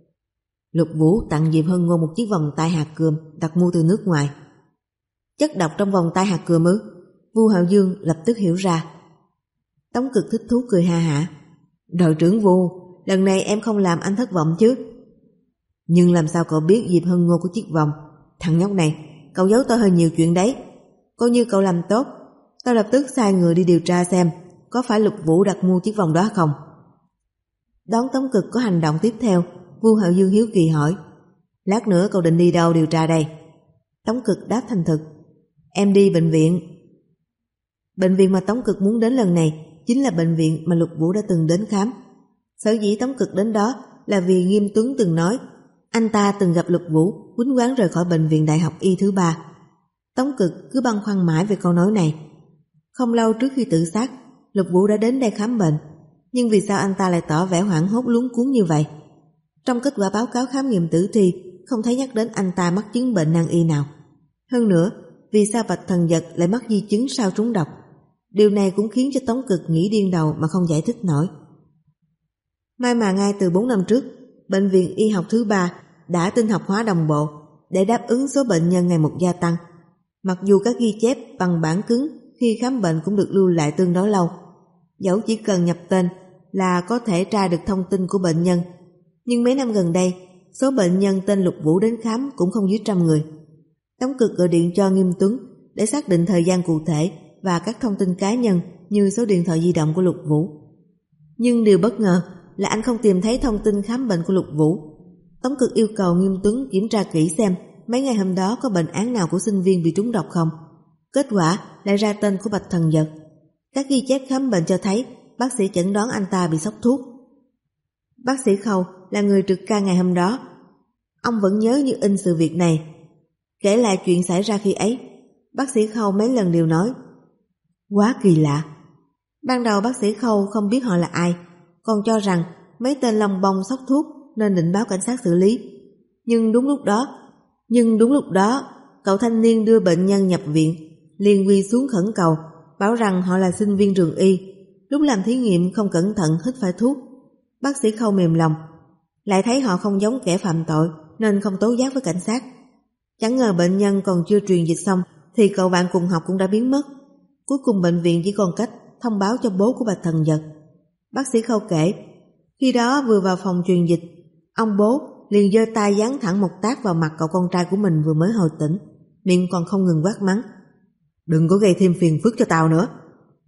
Lục Vũ tặng Diệp Hân Ngô một chiếc vòng tay hạt cườm đặt mua từ nước ngoài. Chất độc trong vòng tay hạt cườm ư? Vu Hạo Dương lập tức hiểu ra. Tống Cực thích thú cười ha hả. Đội trưởng Vu, lần này em không làm anh thất vọng chứ? Nhưng làm sao cậu biết Diệp Hân Ngô có chiếc vòng? Thằng nhóc này, cậu giấu tôi hơi nhiều chuyện đấy. Coi như cậu làm tốt, tôi lập tức sai người đi điều tra xem có phải Lục Vũ đặt mua chiếc vòng đó không. Đón Tống Cực có hành động tiếp theo, Vu Hạo Dương hiếu kỳ hỏi, lát nữa cậu định đi đâu điều tra đây? Tống Cực đáp thành thực, em đi bệnh viện. Bệnh viện mà Tống Cực muốn đến lần này chính là bệnh viện mà Lục Vũ đã từng đến khám. Sở dĩ Tống Cực đến đó là vì Nghiêm Tuấn từng nói anh ta từng gặp Lục Vũ quýnh quán rời khỏi bệnh viện đại học y thứ ba. Tống Cực cứ băn khoăn mãi về câu nói này. Không lâu trước khi tự sát, Lục Vũ đã đến đây khám bệnh, nhưng vì sao anh ta lại tỏ vẻ hoảng hốt luống cuống như vậy? Trong kết quả báo cáo khám nghiệm tử thi không thấy nhắc đến anh ta mắc chứng bệnh nan y nào. Hơn nữa, vì sao Bạch Thần Vật lại mắc di chứng sau trúng độc? Điều này cũng khiến cho Tống Cực nghĩ điên đầu mà không giải thích nổi. May mà ngay từ bốn năm trước, bệnh viện y học thứ ba đã tinh học hóa đồng bộ để đáp ứng số bệnh nhân ngày một gia tăng. Mặc dù các ghi chép bằng bản cứng khi khám bệnh cũng được lưu lại tương đối lâu, dẫu chỉ cần nhập tên là có thể tra được thông tin của bệnh nhân, nhưng mấy năm gần đây số bệnh nhân tên Lục Vũ đến khám cũng không dưới trăm người. Tống Cực gọi điện cho Nghiêm Tuấn để xác định thời gian cụ thể và các thông tin cá nhân như số điện thoại di động của Lục Vũ. Nhưng điều bất ngờ là anh không tìm thấy thông tin khám bệnh của Lục Vũ. Tống Cực yêu cầu Nghiêm Tuấn kiểm tra kỹ xem mấy ngày hôm đó có bệnh án nào của sinh viên bị trúng độc không. Kết quả lại ra tên của Bạch Thần Vật. Các ghi chép khám bệnh cho thấy bác sĩ chẩn đoán anh ta bị sốc thuốc. Bác sĩ Khâu là người trực ca ngày hôm đó. Ông vẫn nhớ như in sự việc này. Kể lại chuyện xảy ra khi ấy, bác sĩ Khâu mấy lần đều nói quá kỳ lạ. Ban đầu bác sĩ Khâu không biết họ là ai, còn cho rằng mấy tên lông bông sốc thuốc nên định báo cảnh sát xử lý. Nhưng đúng lúc đó, nhưng đúng lúc đó, cậu thanh niên đưa bệnh nhân nhập viện liền quỳ xuống khẩn cầu, bảo rằng họ là sinh viên trường y. Lúc làm thí nghiệm không cẩn thận hít phải thuốc. Bác sĩ Khâu mềm lòng, lại thấy họ không giống kẻ phạm tội nên không tố giác với cảnh sát. Chẳng ngờ bệnh nhân còn chưa truyền dịch xong thì cậu bạn cùng học cũng đã biến mất. Cuối cùng bệnh viện chỉ còn cách thông báo cho bố của Bạch Thần Vật. Bác sĩ Khâu kể, khi đó vừa vào phòng truyền dịch, ông bố liền giơ tay giáng thẳng một tát vào mặt cậu con trai của mình vừa mới hồi tỉnh, miệng còn không ngừng quát mắng. Đừng có gây thêm phiền phức cho tao nữa.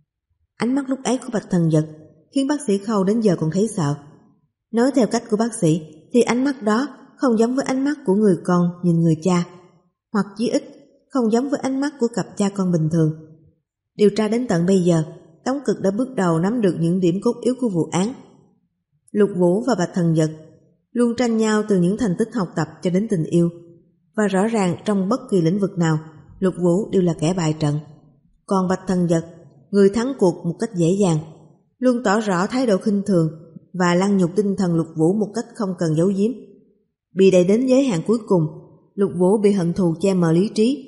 Ánh mắt lúc ấy của Bạch Thần Dật khiến bác sĩ Khâu đến giờ còn thấy sợ. Nói theo cách của bác sĩ thì ánh mắt đó không giống với ánh mắt của người con nhìn người cha, hoặc chí ít không giống với ánh mắt của cặp cha con bình thường. Điều tra đến tận bây giờ, Tống Cực đã bước đầu nắm được những điểm cốt yếu của vụ án. Lục Vũ và Bạch Thần Dật luôn tranh nhau từ những thành tích học tập cho đến tình yêu, và rõ ràng trong bất kỳ lĩnh vực nào, Lục Vũ đều là kẻ bại trận. Còn Bạch Thần Dật, người thắng cuộc một cách dễ dàng, luôn tỏ rõ thái độ khinh thường và lăng nhục tinh thần Lục Vũ một cách không cần giấu giếm. Bị đẩy đến giới hạn cuối cùng, Lục Vũ bị hận thù che mờ lý trí.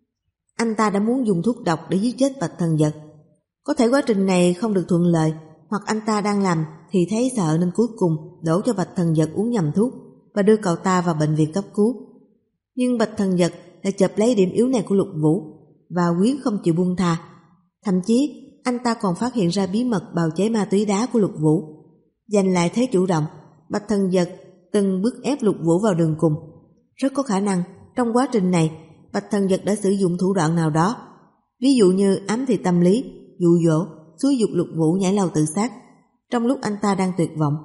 Anh ta đã muốn dùng thuốc độc để giết chết Bạch Thần Dật. Có thể quá trình này không được thuận lợi, hoặc anh ta đang làm thì thấy sợ nên cuối cùng đổ cho Bạch Thần Dật uống nhầm thuốc và đưa cậu ta vào bệnh viện cấp cứu. Nhưng Bạch Thần Dật đã chộp lấy điểm yếu này của Lục Vũ và quyết không chịu buông tha. Thậm chí anh ta còn phát hiện ra bí mật bào chế ma túy đá của Lục Vũ. Giành lại thế chủ động, Bạch Thần Dật từng bước ép Lục Vũ vào đường cùng. Rất có khả năng trong quá trình này Bạch Thần Dật đã sử dụng thủ đoạn nào đó, ví dụ như ám thị tâm lý, dụ dỗ, xúi giục Lục Vũ nhảy lầu tự sát trong lúc anh ta đang tuyệt vọng.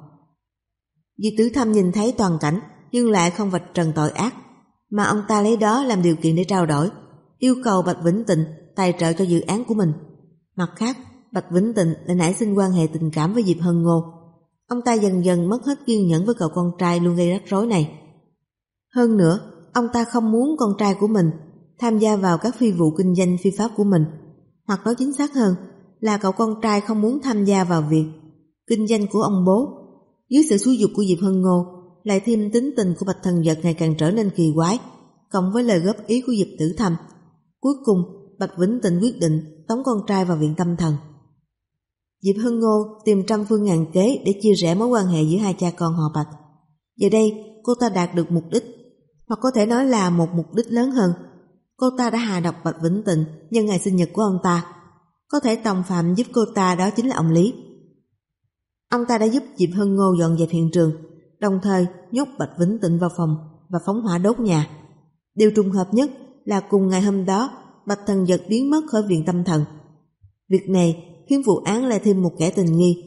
Diệp Tử Thâm nhìn thấy toàn cảnh nhưng lại không vạch trần tội ác, mà ông ta lấy đó làm điều kiện để trao đổi, yêu cầu Bạch Vĩnh Tịnh tài trợ cho dự án của mình. Mặt khác, Bạch Vĩnh Tịnh đã nảy sinh quan hệ tình cảm với Diệp Hân Ngô. Ông ta dần dần mất hết kiên nhẫn với cậu con trai luôn gây rắc rối này. Hơn nữa, ông ta không muốn con trai của mình tham gia vào các phi vụ kinh doanh phi pháp của mình, hoặc nói chính xác hơn là cậu con trai không muốn tham gia vào việc kinh doanh của ông bố. Dưới sự xúi giục của Diệp Hân Ngô, lại thêm tính tình của Bạch Thần Dật ngày càng trở nên kỳ quái, cộng với lời góp ý của Diệp Tử Thâm. Cuối cùng, Bạch Vĩnh Tịnh quyết định tống con trai vào viện tâm thần. Diệp Hân Ngô tìm trăm phương ngàn kế để chia rẽ mối quan hệ giữa hai cha con họ Bạch. Giờ đây, cô ta đạt được mục đích, hoặc có thể nói là một mục đích lớn hơn. Cô ta đã hạ độc Bạch Vĩnh Tịnh nhân ngày sinh nhật của ông ta. Có thể tòng phạm giúp cô ta đó chính là ông Lý. Ông ta đã giúp Diệp Hân Ngô dọn dẹp hiện trường, đồng thời nhốt Bạch Vĩnh Tịnh vào phòng và phóng hỏa đốt nhà. Điều trùng hợp nhất là cùng ngày hôm đó, Bạch Thần Dật biến mất khỏi viện tâm thần. Việc này khiến vụ án lại thêm một kẻ tình nghi.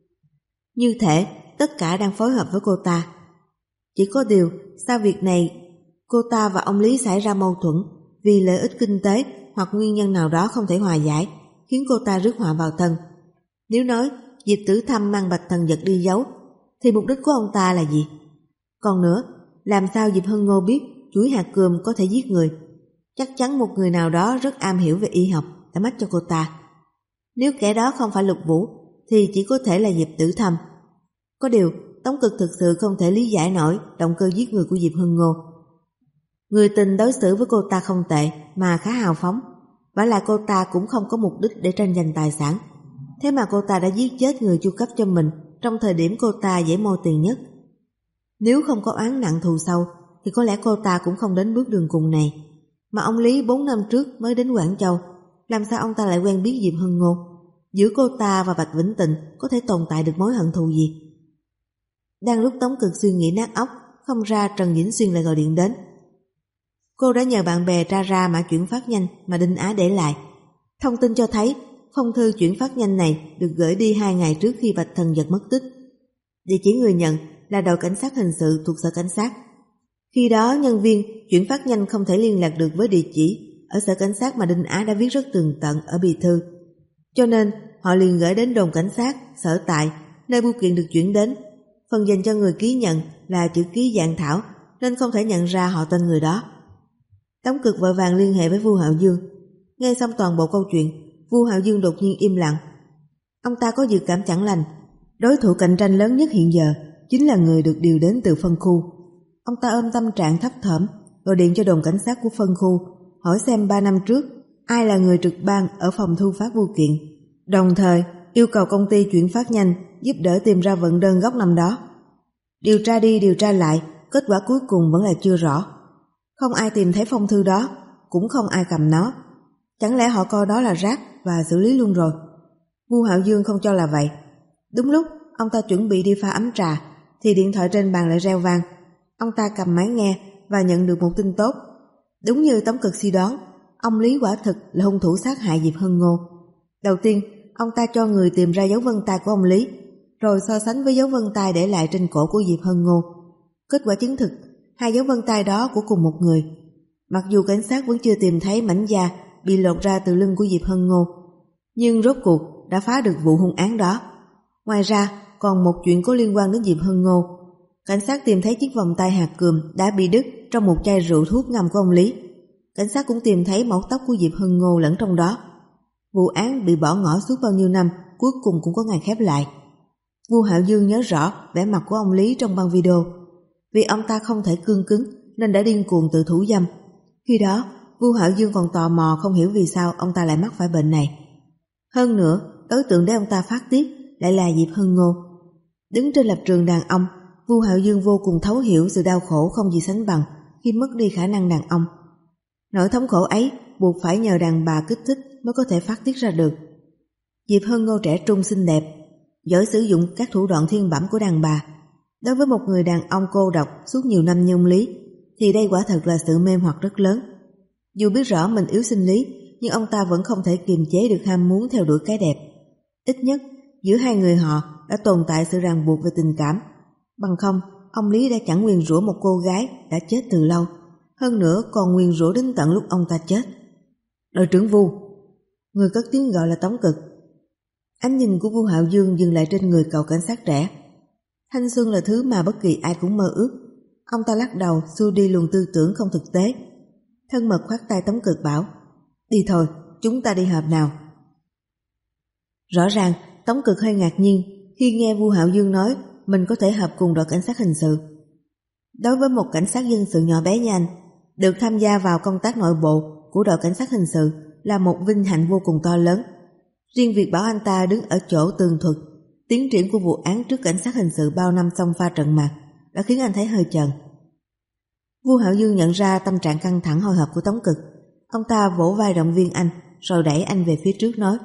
Như thể tất cả đang phối hợp với cô ta. Chỉ có điều, sau việc này, cô ta và ông Lý xảy ra mâu thuẫn vì lợi ích kinh tế hoặc nguyên nhân nào đó không thể hòa giải, khiến cô ta rước họa vào thân. Nếu nói Diệp Tử Thâm mang Bạch Thần Dật đi giấu, thì mục đích của ông ta là gì? Còn nữa, làm sao Diệp Hân Ngô biết chuỗi hạt cườm có thể giết người? Chắc chắn một người nào đó rất am hiểu về y học đã mách cho cô ta. Nếu kẻ đó không phải Lục Vũ, thì chỉ có thể là Diệp Tử Thâm. Có điều, Tống Cực thực sự không thể lý giải nổi động cơ giết người của Diệp Hân Ngô. Người tình đối xử với cô ta không tệ mà khá hào phóng, vả lại cô ta cũng không có mục đích để tranh giành tài sản. Thế mà cô ta đã giết chết người chu cấp cho mình trong thời điểm cô ta dễ môi tiền nhất. Nếu không có oán nặng thù sâu thì có lẽ cô ta cũng không đến bước đường cùng này. Mà ông Lý bốn năm trước mới đến Quảng Châu, làm sao ông ta lại quen biết Diệp Hân Ngô? Giữa cô ta và Bạch Vĩnh Tịnh có thể tồn tại được mối hận thù gì? Đang lúc Tống Cực suy nghĩ nát óc, không ra Trần Vĩnh Xuyên lại gọi điện đến. Cô đã nhờ bạn bè tra ra mã chuyển phát nhanh mà Đinh Á để lại. Thông tin cho thấy phong thư chuyển phát nhanh này được gửi đi hai ngày trước khi Bạch Thần Dật mất tích. Địa chỉ người nhận là đội cảnh sát hình sự thuộc sở cảnh sát. Khi đó nhân viên chuyển phát nhanh không thể liên lạc được với địa chỉ ở sở cảnh sát mà Đinh Á đã viết rất tường tận ở bì thư. Cho nên họ liền gửi đến đồn cảnh sát sở tại nơi bưu kiện được chuyển đến. Phần dành cho người ký nhận là chữ ký dạng thảo nên không thể nhận ra họ tên người đó. Tống Cực vội vàng liên hệ với Vu Hạo Dương. Nghe xong toàn bộ câu chuyện, Vu Hạo Dương đột nhiên im lặng. Ông ta có dự cảm chẳng lành. Đối thủ cạnh tranh lớn nhất hiện giờ chính là người được điều đến từ phân khu. Ông ta ôm tâm trạng thấp thỏm, gọi điện cho đồn cảnh sát của phân khu, hỏi xem ba năm trước ai là người trực ban ở phòng thu phát bưu kiện, đồng thời yêu cầu công ty chuyển phát nhanh giúp đỡ tìm ra vận đơn gốc năm đó. Điều tra đi điều tra lại, kết quả cuối cùng vẫn là chưa rõ. Không ai tìm thấy phong thư đó, cũng không ai cầm nó. Chẳng lẽ họ coi đó là rác và xử lý luôn rồi? Vu Hạo Dương không cho là vậy. Đúng lúc ông ta chuẩn bị đi pha ấm trà thì điện thoại trên bàn lại reo vang. Ông ta cầm máy nghe và nhận được một tin tốt. Đúng như Tống Cực suy đoán, ông Lý quả thực là hung thủ sát hại Diệp Hân Ngô. Đầu tiên, ông ta cho người tìm ra dấu vân tay của ông Lý, rồi so sánh với dấu vân tay để lại trên cổ của Diệp Hân Ngô. Kết quả chứng thực, hai dấu vân tay đó của cùng một người. Mặc dù cảnh sát vẫn chưa tìm thấy mảnh da bị lột ra từ lưng của Diệp Hân Ngô, nhưng rốt cuộc đã phá được vụ hung án đó. Ngoài ra, còn một chuyện có liên quan đến Diệp Hân Ngô. Cảnh sát tìm thấy chiếc vòng tay hạt cườm đã bị đứt trong một chai rượu thuốc ngâm của ông Lý. Cảnh sát cũng tìm thấy mẫu tóc của Diệp Hân Ngô lẫn trong đó. Vụ án bị bỏ ngỏ suốt bao nhiêu năm cuối cùng cũng có ngày khép lại. Vu Hạo Dương nhớ rõ vẻ mặt của ông Lý trong băng video. Vì ông ta không thể cương cứng nên đã điên cuồng tự thủ dâm. Khi đó, Vu Hạo Dương còn tò mò không hiểu vì sao ông ta lại mắc phải bệnh này. Hơn nữa, đối tượng để ông ta phát tiết lại là Diệp Hân Ngô. Đứng trên lập trường đàn ông, Vu Hạo Dương vô cùng thấu hiểu sự đau khổ không gì sánh bằng khi mất đi khả năng đàn ông. Nỗi thống khổ ấy buộc phải nhờ đàn bà kích thích mới có thể phát tiết ra được. Diệp Hân Ngô trẻ trung xinh đẹp, giỏi sử dụng các thủ đoạn thiên bẩm của đàn bà. Đối với một người đàn ông cô độc suốt nhiều năm như ông Lý, thì đây quả thật là sự mê hoặc rất lớn. Dù biết rõ mình yếu sinh lý, nhưng ông ta vẫn không thể kiềm chế được ham muốn theo đuổi cái đẹp. Ít nhất, giữa hai người họ đã tồn tại sự ràng buộc về tình cảm. Bằng không, ông Lý đã chẳng nguyền rủa một cô gái đã chết từ lâu, hơn nữa còn nguyền rủa đến tận lúc ông ta chết. Đội trưởng Vu, người cất tiếng gọi là Tống Cực. Ánh nhìn của Vu Hạo Dương dừng lại trên người cậu cảnh sát trẻ. Thanh xuân là thứ mà bất kỳ ai cũng mơ ước. Ông ta lắc đầu xua đi luồng tư tưởng không thực tế. Thân mật khoát tay Tống Cực bảo, đi thôi, chúng ta đi họp nào. Rõ ràng Tống Cực hơi ngạc nhiên khi nghe Vu Hạo Dương nói mình có thể hợp cùng đội cảnh sát hình sự. Đối với một cảnh sát dân sự nhỏ bé như anh, được tham gia vào công tác nội bộ của đội cảnh sát hình sự là một vinh hạnh vô cùng to lớn. Riêng việc bảo anh ta đứng ở chỗ tường thuật tiến triển của vụ án trước cảnh sát hình sự bao năm xông pha trận mạc đã khiến anh thấy hơi chần. Vu Hạo Dương nhận ra tâm trạng căng thẳng hồi hộp của Tống Cực. Ông ta vỗ vai động viên anh, rồi đẩy anh về phía trước nói,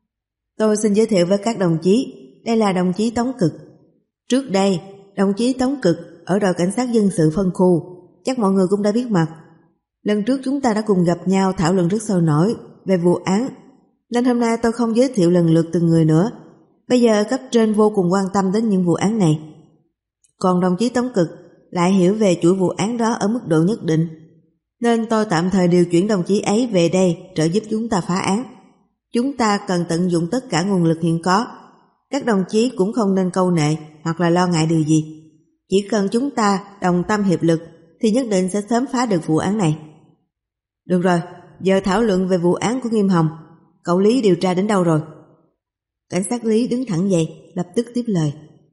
tôi xin giới thiệu với các đồng chí, đây là đồng chí Tống Cực. Trước đây, đồng chí Tống Cực ở đội cảnh sát dân sự phân khu, chắc mọi người cũng đã biết mặt. Lần trước chúng ta đã cùng gặp nhau thảo luận rất sôi nổi về vụ án, nên hôm nay tôi không giới thiệu lần lượt từng người nữa. Bây giờ cấp trên vô cùng quan tâm đến những vụ án này. Còn đồng chí Tống Cực lại hiểu về chuỗi vụ án đó ở mức độ nhất định, nên tôi tạm thời điều chuyển đồng chí ấy về đây trợ giúp chúng ta phá án. Chúng ta cần tận dụng tất cả nguồn lực hiện có. Các đồng chí cũng không nên câu nệ hoặc là lo ngại điều gì. Chỉ cần chúng ta đồng tâm hiệp lực thì nhất định sẽ sớm phá được vụ án này. Được rồi, giờ thảo luận về vụ án của Nghiêm Hồng. Cậu Lý điều tra đến đâu rồi? Cảnh sát Lý đứng thẳng dậy, lập tức tiếp lời.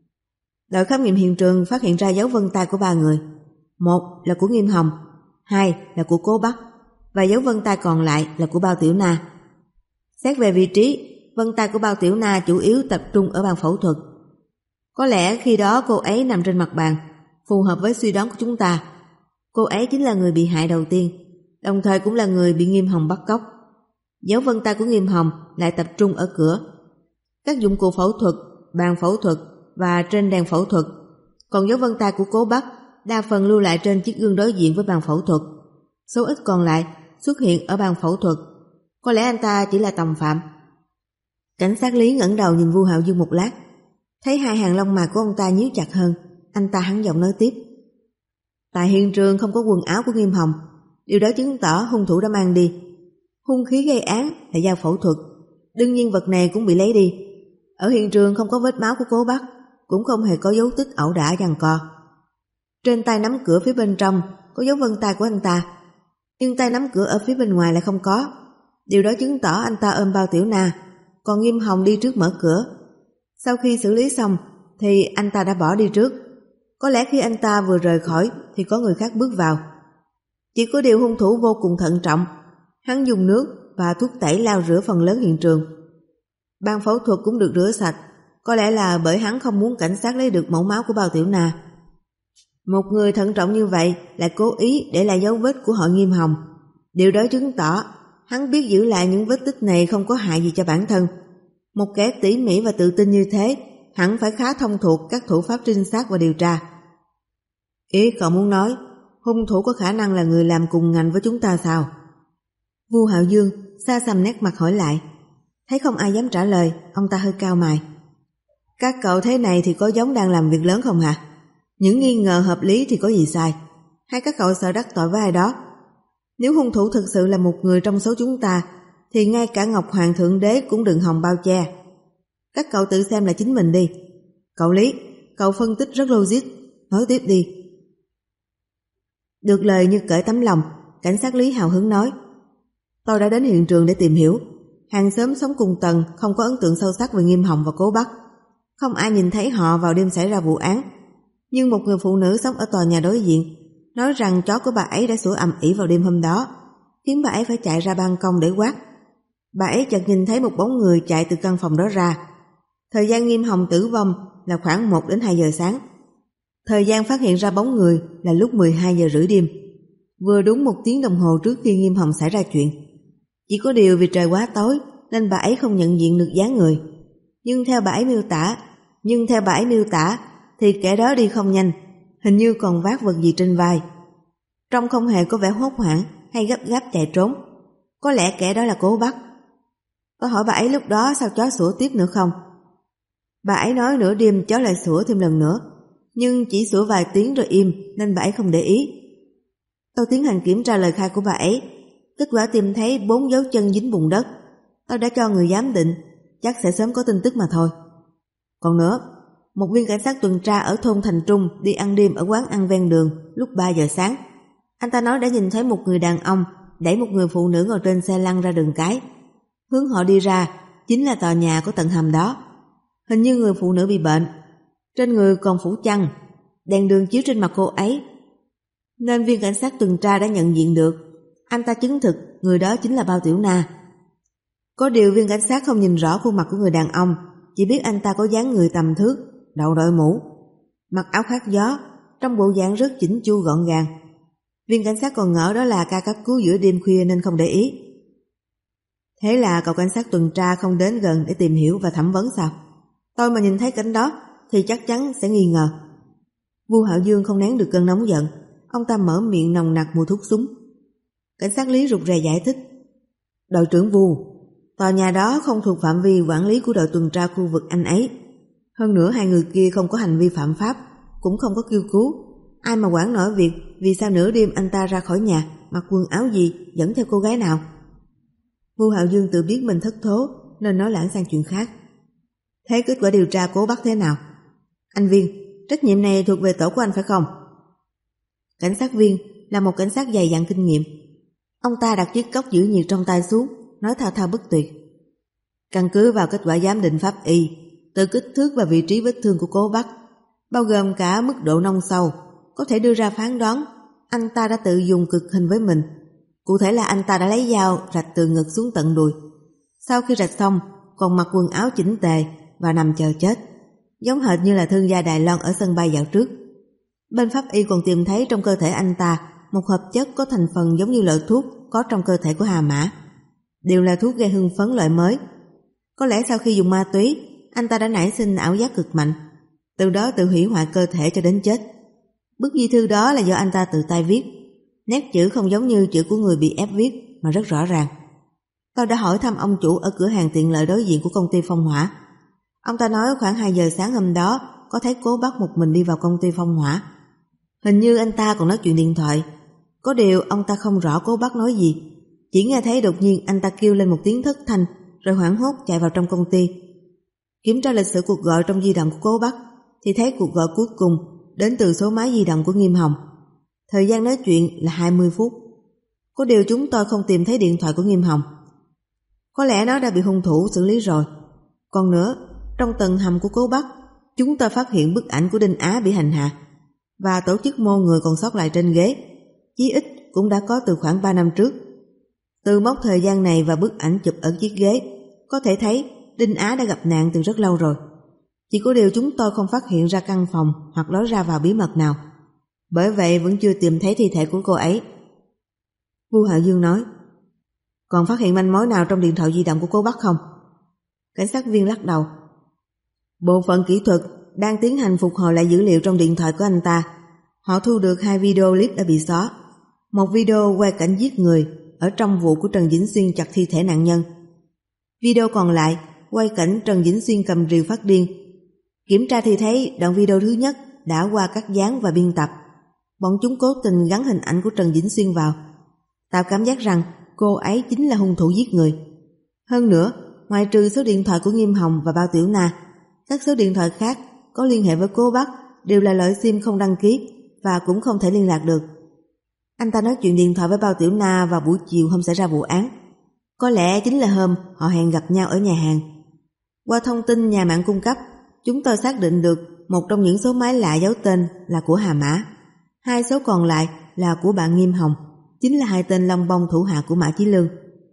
Đội khám nghiệm hiện trường phát hiện ra dấu vân tay của ba người. Một là của Nghiêm Hồng, hai là của Cố Bắc, và dấu vân tay còn lại là của Bao Tiểu Na. Xét về vị trí, vân tay của Bao Tiểu Na chủ yếu tập trung ở bàn phẫu thuật. Có lẽ khi đó cô ấy nằm trên mặt bàn, phù hợp với suy đoán của chúng ta. Cô ấy chính là người bị hại đầu tiên, đồng thời cũng là người bị Nghiêm Hồng bắt cóc. Dấu vân tay của Nghiêm Hồng lại tập trung ở cửa, các dụng cụ phẫu thuật, bàn phẫu thuật và trên đèn phẫu thuật. Còn dấu vân tay của Cố Bắc đa phần lưu lại trên chiếc gương đối diện với bàn phẫu thuật. Số ít còn lại xuất hiện ở bàn phẫu thuật. Có lẽ anh ta chỉ là tòng phạm. Cảnh sát Lý ngẩng đầu nhìn Vu Hạo Dương một lát, thấy hai hàng lông mày của ông ta nhíu chặt hơn. Anh ta hắn giọng nói tiếp, tại hiện trường không có quần áo của Nghiêm Hồng, điều đó chứng tỏ hung thủ đã mang đi. Hung khí gây án là dao phẫu thuật, đương nhiên vật này cũng bị lấy đi. Ở hiện trường không có vết máu của Cố Bắc, cũng không hề có dấu tích ẩu đả giằng co. Trên tay nắm cửa phía bên trong có dấu vân tay của anh ta, nhưng tay nắm cửa ở phía bên ngoài lại không có. Điều đó chứng tỏ anh ta ôm Bao Tiểu Na, còn Nghiêm Hồng đi trước mở cửa. Sau khi xử lý xong thì anh ta đã bỏ đi trước. Có lẽ khi anh ta vừa rời khỏi thì có người khác bước vào. Chỉ có điều hung thủ vô cùng thận trọng, hắn dùng nước và thuốc tẩy lau rửa phần lớn hiện trường. Bàn phẫu thuật cũng được rửa sạch, có lẽ là bởi hắn không muốn cảnh sát lấy được mẫu máu của Bao Tiểu Na. Một người thận trọng như vậy lại cố ý để lại dấu vết của họ Nghiêm Hồng. Điều đó chứng tỏ hắn biết giữ lại những vết tích này không có hại gì cho bản thân. Một kẻ tỉ mỉ và tự tin như thế hẳn phải khá thông thuộc các thủ pháp trinh sát và điều tra. Ý cậu muốn nói hung thủ có khả năng là người làm cùng ngành với chúng ta sao? Vu Hạo Dương xa xăm nét mặt hỏi lại. Thấy không ai dám trả lời, ông ta hơi cau mày. Các cậu thế này thì có giống đang làm việc lớn không hả? Những nghi ngờ hợp lý thì có gì sai? Hay các cậu sợ đắc tội với ai đó? Nếu hung thủ thực sự là một người trong số chúng ta thì ngay cả Ngọc Hoàng Thượng Đế cũng đừng hòng bao che. Các cậu tự xem là chính mình đi. Cậu Lý, cậu phân tích rất logic, nói tiếp đi. Được lời như cởi tấm lòng, cảnh sát Lý hào hứng nói. Tôi đã đến hiện trường để tìm hiểu. Hàng xóm sống cùng tầng không có ấn tượng sâu sắc về Nghiêm Hồng và Cố Bắc. Không ai nhìn thấy họ vào đêm xảy ra vụ án. Nhưng một người phụ nữ sống ở tòa nhà đối diện nói rằng chó của bà ấy đã sủa ầm ĩ vào đêm hôm đó, khiến bà ấy phải chạy ra ban công để quát. Bà ấy chợt nhìn thấy một bóng người chạy từ căn phòng đó ra. Thời gian Nghiêm Hồng tử vong là khoảng một đến hai giờ sáng. Thời gian phát hiện ra bóng người là lúc mười hai giờ rưỡi đêm, vừa đúng một tiếng đồng hồ trước khi Nghiêm Hồng xảy ra chuyện. Chỉ có điều vì trời quá tối nên bà ấy không nhận diện được dáng người. Nhưng theo bà ấy miêu tả, nhưng theo bà ấy miêu tả thì kẻ đó đi không nhanh, hình như còn vác vật gì trên vai. Trông không hề có vẻ hốt hoảng hay gấp gáp chạy trốn. Có lẽ kẻ đó là Cố Bắc. Tôi hỏi bà ấy lúc đó sao chó sủa tiếp nữa không? Bà ấy nói nửa đêm chó lại sủa thêm lần nữa, nhưng chỉ sủa vài tiếng rồi im nên bà ấy không để ý. Tôi tiến hành kiểm tra lời khai của bà ấy. Kết quả tìm thấy bốn dấu chân dính bùn đất. Tôi đã cho người giám định, chắc sẽ sớm có tin tức mà thôi. Còn nữa, một viên cảnh sát tuần tra ở thôn Thành Trung đi ăn đêm ở quán ăn ven đường lúc ba giờ sáng. Anh ta nói đã nhìn thấy một người đàn ông đẩy một người phụ nữ ngồi trên xe lăn ra đường cái. Hướng họ đi ra chính là tòa nhà của tầng hầm đó. Hình như người phụ nữ bị bệnh, trên người còn phủ chăn, đèn đường chiếu trên mặt cô ấy, nên viên cảnh sát tuần tra đã nhận diện được. Anh ta chứng thực người đó chính là Bao Tiểu Na. Có điều viên cảnh sát không nhìn rõ khuôn mặt của người đàn ông, chỉ biết anh ta có dáng người tầm thước, đầu đội mũ, mặc áo khoác gió, trong bộ dạng rất chỉnh chu gọn gàng. Viên cảnh sát còn ngỡ đó là ca cấp cứu giữa đêm khuya nên không để ý. Thế là cậu cảnh sát tuần tra không đến gần để tìm hiểu và thẩm vấn sao? Tôi mà nhìn thấy cảnh đó thì chắc chắn sẽ nghi ngờ. Vu Hạo Dương không nén được cơn nóng giận. Ông ta mở miệng nồng nặc mùi thuốc súng. Cảnh sát Lý rụt rè giải thích. Đội trưởng Vu, tòa nhà đó không thuộc phạm vi quản lý của đội tuần tra khu vực anh ấy. Hơn nữa hai người kia không có hành vi phạm pháp, cũng không có kêu cứu. Ai mà quản nổi việc vì sao nửa đêm anh ta ra khỏi nhà, mặc quần áo gì, dẫn theo cô gái nào? Vu Hạo Dương tự biết mình thất thố nên nói lãng sang chuyện khác. Thế kết quả điều tra Cố Bắc thế nào? Anh Viên, trách nhiệm này thuộc về tổ của anh phải không? Cảnh sát Viên là một cảnh sát dày dặn kinh nghiệm. Ông ta đặt chiếc cốc giữ nhiệt trong tay xuống, nói thao thao bất tuyệt. Căn cứ vào kết quả giám định pháp y, từ kích thước và vị trí vết thương của Cố Bắc, bao gồm cả mức độ nông sâu, có thể đưa ra phán đoán anh ta đã tự dùng cực hình với mình. Cụ thể là anh ta đã lấy dao rạch từ ngực xuống tận đùi. Sau khi rạch xong, còn mặc quần áo chỉnh tề và nằm chờ chết, giống hệt như là thương gia Đài Loan ở sân bay dạo trước. Bên pháp y còn tìm thấy trong cơ thể anh ta một hợp chất có thành phần giống như loại thuốc có trong cơ thể của Hà Mã. Đều là thuốc gây hưng phấn loại mới. Có lẽ sau khi dùng ma túy, anh ta đã nảy sinh ảo giác cực mạnh, từ đó tự hủy hoại cơ thể cho đến chết. Bức di thư đó là do anh ta tự tay viết. Nét chữ không giống như chữ của người bị ép viết mà rất rõ ràng. Tôi đã hỏi thăm ông chủ ở cửa hàng tiện lợi đối diện của công ty Phong Hỏa. Ông ta nói khoảng hai giờ sáng hôm đó có thấy Cố Bắc một mình đi vào công ty Phong Hỏa. Hình như anh ta còn nói chuyện điện thoại. Có điều ông ta không rõ Cố Bắc nói gì, chỉ nghe thấy đột nhiên anh ta kêu lên một tiếng thất thanh rồi hoảng hốt chạy vào trong công ty. Kiểm tra lịch sử cuộc gọi trong di động của Cố Bắc thì thấy cuộc gọi cuối cùng đến từ số máy di động của Nghiêm Hồng. Thời gian nói chuyện là hai mươi phút. Có điều chúng tôi không tìm thấy điện thoại của Nghiêm Hồng. Có lẽ nó đã bị hung thủ xử lý rồi. Còn nữa, trong tầng hầm của Cố Bắc, chúng tôi phát hiện bức ảnh của Đinh Á bị hành hạ và tổ chức mô người còn sót lại trên ghế. Chí ít cũng đã có từ khoảng ba năm trước. Từ mốc thời gian này và bức ảnh chụp ở chiếc ghế, có thể thấy Đinh Á đã gặp nạn từ rất lâu rồi. Chỉ có điều chúng tôi không phát hiện ra căn phòng hoặc lối ra vào bí mật nào. Bởi vậy vẫn chưa tìm thấy thi thể của cô ấy. Vu Hạo Dương nói. Còn phát hiện manh mối nào trong điện thoại di động của Cố Bắc không? Cảnh sát viên lắc đầu. Bộ phận kỹ thuật đang tiến hành phục hồi lại dữ liệu trong điện thoại của anh ta. Họ thu được hai video clip đã bị xóa. Một video quay cảnh giết người ở trong vụ của Trần Vĩnh Xuyên chặt thi thể nạn nhân. Video còn lại quay cảnh Trần Vĩnh Xuyên cầm rìu phát điên. Kiểm tra thì thấy đoạn video thứ nhất đã qua cắt dán và biên tập. Bọn chúng cố tình gắn hình ảnh của Trần Vĩnh Xuyên vào, tạo cảm giác rằng cô ấy chính là hung thủ giết người. Hơn nữa, ngoài trừ số điện thoại của Nghiêm Hồng và Bao Tiểu Na, các số điện thoại khác có liên hệ với cô Bắc đều là loại sim không đăng ký và cũng không thể liên lạc được. Anh ta nói chuyện điện thoại với Bao Tiểu Na vào buổi chiều hôm xảy ra vụ án. Có lẽ chính là hôm họ hẹn gặp nhau ở nhà hàng. Qua thông tin nhà mạng cung cấp, chúng tôi xác định được một trong những số máy lạ giấu tên là của Hà Mã. Hai số còn lại là của bạn Nghiêm Hồng, chính là hai tên Long Bông thủ hạ của Mã Chí Lương.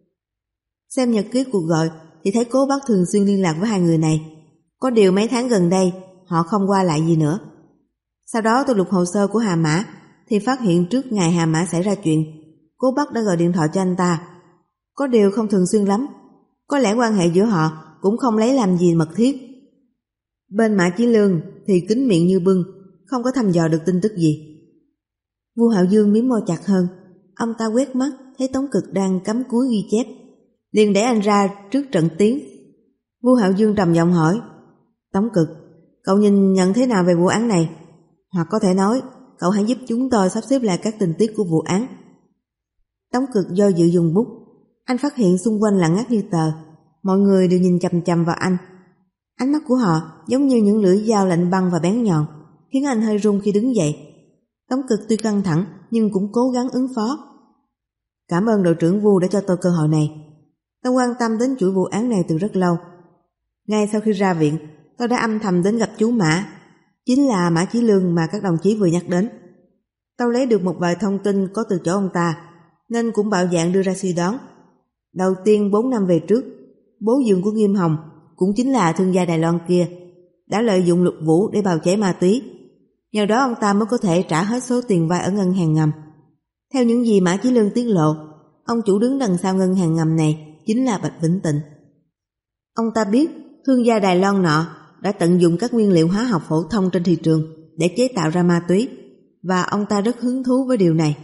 Xem nhật ký cuộc gọi thì thấy Cố Bắc thường xuyên liên lạc với hai người này. Có điều mấy tháng gần đây họ không qua lại gì nữa. Sau đó tôi lục hồ sơ của Hà Mã thì phát hiện trước ngày Hà Mã xảy ra chuyện, Cố Bắc đã gọi điện thoại cho anh ta. Có điều không thường xuyên lắm, có lẽ quan hệ giữa họ cũng không lấy làm gì mật thiết. Bên Mã Chí Lương thì kín miệng như bưng, không có thăm dò được tin tức gì. Vu Hạo Dương mím môi chặt hơn. Ông ta quét mắt thấy Tống Cực đang cắm cúi ghi chép, liền để anh ra trước trận tiến. Vu Hạo Dương trầm giọng hỏi: Tống Cực, cậu nhìn nhận thế nào về vụ án này? Hoặc có thể nói, cậu hãy giúp chúng tôi sắp xếp lại các tình tiết của vụ án. Tống Cực do dự dùng bút. Anh phát hiện xung quanh lặng ngắt như tờ, mọi người đều nhìn chằm chằm vào anh. Ánh mắt của họ giống như những lưỡi dao lạnh băng và bén nhọn, khiến anh hơi run khi đứng dậy. Tống Cực tuy căng thẳng nhưng cũng cố gắng ứng phó. Cảm ơn đội trưởng Vu đã cho tôi cơ hội này. Tôi quan tâm đến chuỗi vụ án này từ rất lâu. Ngay sau khi ra viện, tôi đã âm thầm đến gặp chú Mã, chính là Mã Chí Lương mà các đồng chí vừa nhắc đến. Tôi lấy được một vài thông tin có từ chỗ ông ta, nên cũng bạo dạn đưa ra suy đoán. Đầu tiên bốn năm về trước, bố dượng của Nghiêm Hồng, cũng chính là thương gia Đài Loan kia, đã lợi dụng Lục Vũ để bào chế ma túy. Nhờ đó ông ta mới có thể trả hết số tiền vay ở ngân hàng ngầm. Theo những gì Mã Chí Lương tiết lộ, ông chủ đứng đằng sau ngân hàng ngầm này chính là Bạch Vĩnh Tịnh. Ông ta biết thương gia Đài Loan nọ đã tận dụng các nguyên liệu hóa học phổ thông trên thị trường để chế tạo ra ma túy, và ông ta rất hứng thú với điều này.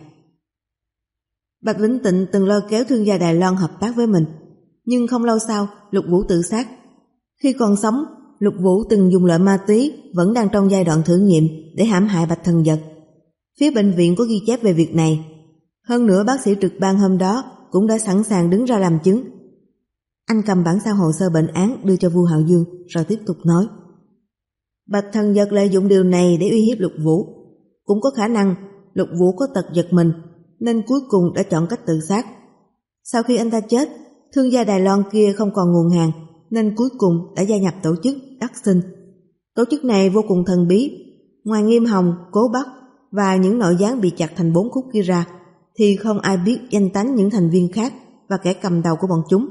Bạch Vĩnh Tịnh từng lôi kéo thương gia Đài Loan hợp tác với mình, nhưng không lâu sau Lục Vũ tự sát. Khi còn sống, Lục Vũ từng dùng loại ma túy vẫn đang trong giai đoạn thử nghiệm để hãm hại Bạch Thần Vật. Phía bệnh viện có ghi chép về việc này. Hơn nữa bác sĩ trực ban hôm đó cũng đã sẵn sàng đứng ra làm chứng. Anh cầm bản sao hồ sơ bệnh án đưa cho Vu Hạo Dương rồi tiếp tục nói: Bạch Thần Vật lợi dụng điều này để uy hiếp Lục Vũ. Cũng có khả năng Lục Vũ có tật giật mình nên cuối cùng đã chọn cách tự sát. Sau khi anh ta chết, thương gia Đài Loan kia không còn nguồn hàng nên cuối cùng đã gia nhập tổ chức Đắc Sinh. Tổ chức này vô cùng thần bí. Ngoài Nghiêm Hồng, Cố Bắc và những nội gián bị chặt thành bốn khúc kia ra, thì không ai biết danh tánh những thành viên khác và kẻ cầm đầu của bọn chúng.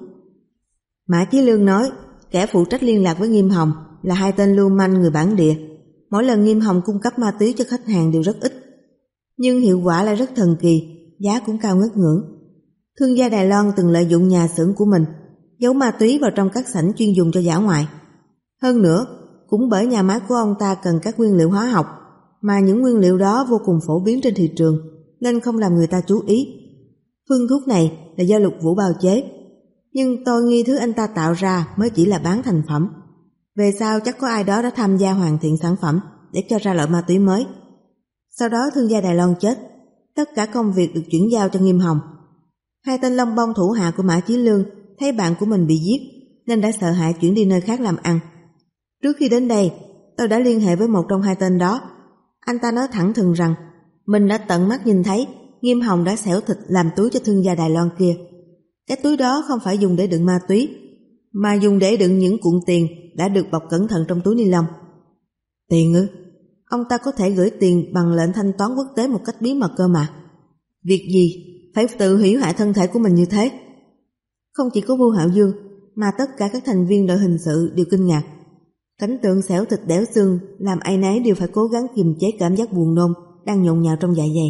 Mã Chí Lương nói kẻ phụ trách liên lạc với Nghiêm Hồng là hai tên lưu manh người bản địa. Mỗi lần Nghiêm Hồng cung cấp ma túy cho khách hàng đều rất ít, nhưng hiệu quả lại rất thần kỳ, giá cũng cao ngất ngưỡng. Thương gia Đài Loan từng lợi dụng nhà xưởng của mình giấu ma túy vào trong các sảnh chuyên dùng cho dã ngoại. Hơn nữa, cũng bởi nhà máy của ông ta cần các nguyên liệu hóa học, mà những nguyên liệu đó vô cùng phổ biến trên thị trường, nên không làm người ta chú ý. Phương thuốc này là do Lục Vũ bào chế, nhưng tôi nghi thứ anh ta tạo ra mới chỉ là bán thành phẩm. Về sau chắc có ai đó đã tham gia hoàn thiện sản phẩm để cho ra loại ma túy mới. Sau đó thương gia Đài Loan chết, tất cả công việc được chuyển giao cho Nghiêm Hồng. Hai tên Long Bông thủ hạ của Mã Chí Lương thấy bạn của mình bị giết nên đã sợ hãi chuyển đi nơi khác làm ăn. Trước khi đến đây, tôi đã liên hệ với một trong hai tên đó. Anh ta nói thẳng thừng rằng mình đã tận mắt nhìn thấy Nghiêm Hồng đã xẻo thịt làm túi cho thương gia Đài Loan kia. Cái túi đó không phải dùng để đựng ma túy, mà dùng để đựng những cuộn tiền đã được bọc cẩn thận trong túi ni lông. Tiền ư? Ông ta có thể gửi tiền bằng lệnh thanh toán quốc tế một cách bí mật cơ mà. Việc gì phải tự hủy hoại thân thể của mình như thế? Không chỉ có Vu Hạo Dương, mà tất cả các thành viên đội hình sự đều kinh ngạc. Cảnh tượng xẻo thịt đẽo xương làm ai nấy đều phải cố gắng kiềm chế cảm giác buồn nôn đang nhộn nhạo trong dạ dày.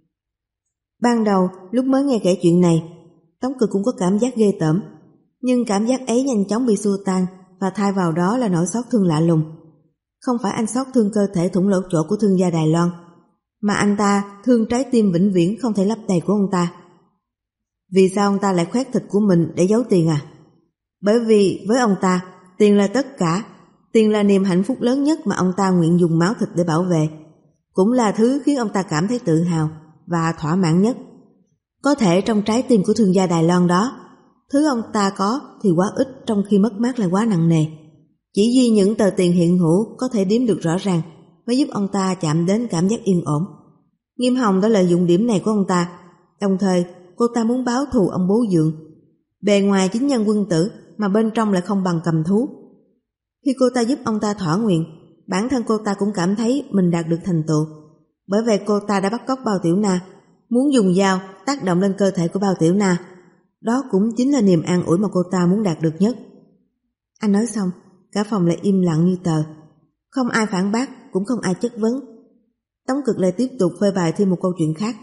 Ban đầu lúc mới nghe kể chuyện này, Tống Cực cũng có cảm giác ghê tởm, nhưng cảm giác ấy nhanh chóng bị xua tan và thay vào đó là nỗi xót thương lạ lùng. Không phải anh xót thương cơ thể thủng lỗ chỗ của thương gia Đài Loan, mà anh ta thương trái tim vĩnh viễn không thể lấp đầy của ông ta. Vì sao ông ta lại khoét thịt của mình để giấu tiền à? Bởi vì với ông ta, tiền là tất cả, tiền là niềm hạnh phúc lớn nhất mà ông ta nguyện dùng máu thịt để bảo vệ, cũng là thứ khiến ông ta cảm thấy tự hào và thỏa mãn nhất. Có thể trong trái tim của thương gia Đài Loan đó, thứ ông ta có thì quá ít, trong khi mất mát lại quá nặng nề. Chỉ duy những tờ tiền hiện hữu có thể đếm được rõ ràng mới giúp ông ta chạm đến cảm giác yên ổn. Nghiêm Hồng đã lợi dụng điểm này của ông ta, đồng thời cô ta muốn báo thù ông bố Dượng. Bề ngoài chính nhân quân tử mà bên trong lại không bằng cầm thú. Khi cô ta giúp ông ta thỏa nguyện, bản thân cô ta cũng cảm thấy mình đạt được thành tựu. Bởi vậy cô ta đã bắt cóc Bao Tiểu Na, muốn dùng dao tác động lên cơ thể của Bao Tiểu Na. Đó cũng chính là niềm an ủi mà cô ta muốn đạt được nhất. Anh nói xong, cả phòng lại im lặng như tờ. Không ai phản bác, cũng không ai chất vấn. Tống Cực lại tiếp tục phơi bày thêm một câu chuyện khác.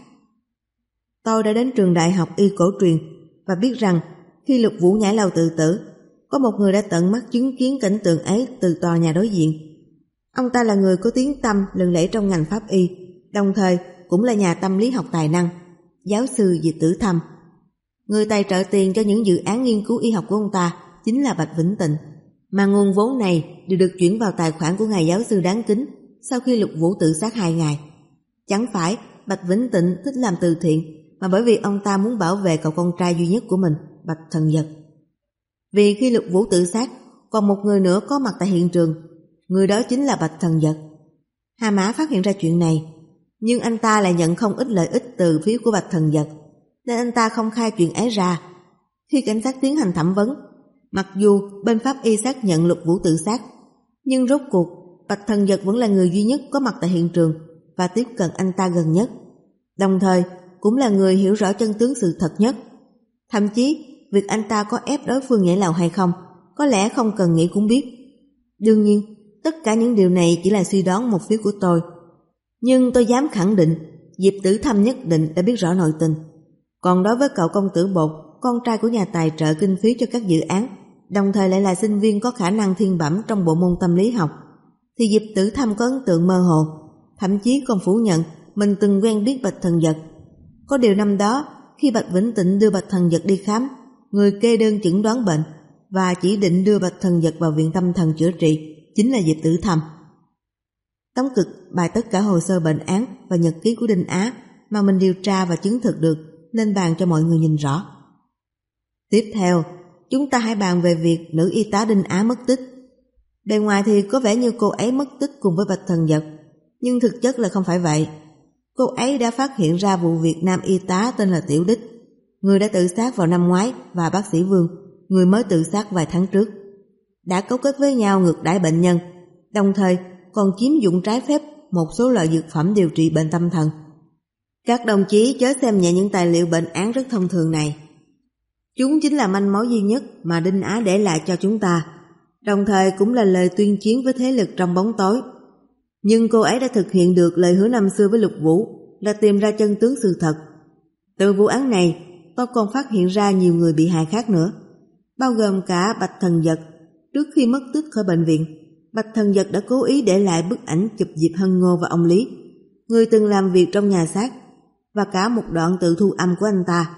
Tôi đã đến trường đại học y cổ truyền và biết rằng khi Lục Vũ nhảy lầu tự tử, có một người đã tận mắt chứng kiến cảnh tượng ấy từ tòa nhà đối diện. Ông ta là người có tiếng tăm lừng lẫy trong ngành pháp y, đồng thời cũng là nhà tâm lý học tài năng, giáo sư Diệp Tử Thâm. Người tài trợ tiền cho những dự án nghiên cứu y học của ông ta chính là Bạch Vĩnh Tịnh, mà nguồn vốn này đều được chuyển vào tài khoản của ngài giáo sư đáng kính sau khi Lục Vũ tự sát hai ngày. Chẳng phải Bạch Vĩnh Tịnh thích làm từ thiện, mà bởi vì ông ta muốn bảo vệ cậu con trai duy nhất của mình, Bạch Thần Dật. Vì khi Lục Vũ tự sát, còn một người nữa có mặt tại hiện trường, người đó chính là Bạch Thần Dật. Hà Mã phát hiện ra chuyện này, nhưng anh ta lại nhận không ít lợi ích từ phía của Bạch Thần Dật, nên anh ta không khai chuyện ấy ra. Khi cảnh sát tiến hành thẩm vấn, mặc dù bên pháp y xác nhận Lục Vũ tự sát, nhưng rốt cuộc Bạch Thần Dật vẫn là người duy nhất có mặt tại hiện trường và tiếp cận anh ta gần nhất, đồng thời cũng là người hiểu rõ chân tướng sự thật nhất. Thậm chí việc anh ta có ép đối phương nhảy lầu hay không, có lẽ không cần nghĩ cũng biết. Đương nhiên, tất cả những điều này chỉ là suy đoán một phía của tôi. Nhưng tôi dám khẳng định, Diệp Tử Thâm nhất định đã biết rõ nội tình. Còn đối với cậu công tử Bột, con trai của nhà tài trợ kinh phí cho các dự án, đồng thời lại là sinh viên có khả năng thiên bẩm trong bộ môn tâm lý học, thì Diệp Tử Thâm có ấn tượng mơ hồ, thậm chí còn phủ nhận mình từng quen biết Bạch Thần Dật. Có điều năm đó, khi Bạch Vĩnh Tịnh đưa Bạch Thần Dật đi khám, người kê đơn chẩn đoán bệnh và chỉ định đưa Bạch Thần Dật vào viện tâm thần chữa trị chính là Diệp Tử Thâm. Tống Cực bày tất cả hồ sơ bệnh án và nhật ký của Đinh Á mà mình điều tra và chứng thực được lên bàn cho mọi người nhìn rõ. Tiếp theo, chúng ta hãy bàn về việc nữ y tá Đinh Á mất tích. Bề ngoài thì có vẻ như cô ấy mất tích cùng với Bạch Thần Dật, nhưng thực chất là không phải vậy. Cô ấy đã phát hiện ra vụ việc nam y tá tên là Tiểu Đích, người đã tự sát vào năm ngoái, và bác sĩ Vương, người mới tự sát vài tháng trước, đã cấu kết với nhau ngược đãi bệnh nhân, đồng thời còn chiếm dụng trái phép một số loại dược phẩm điều trị bệnh tâm thần. Các đồng chí chớ xem nhẹ những tài liệu bệnh án rất thông thường này. Chúng chính là manh mối duy nhất mà Đinh Á để lại cho chúng ta, đồng thời cũng là lời tuyên chiến với thế lực trong bóng tối. Nhưng cô ấy đã thực hiện được lời hứa năm xưa với Lục Vũ, là tìm ra chân tướng sự thật. Từ vụ án này, tôi còn phát hiện ra nhiều người bị hại khác nữa, bao gồm cả Bạch Thần Dật. Trước khi mất tích khỏi bệnh viện, Bạch Thần Dật đã cố ý để lại bức ảnh chụp Diệp Hân Ngô và ông Lý, người từng làm việc trong nhà xác, và cả một đoạn tự thu âm của anh ta.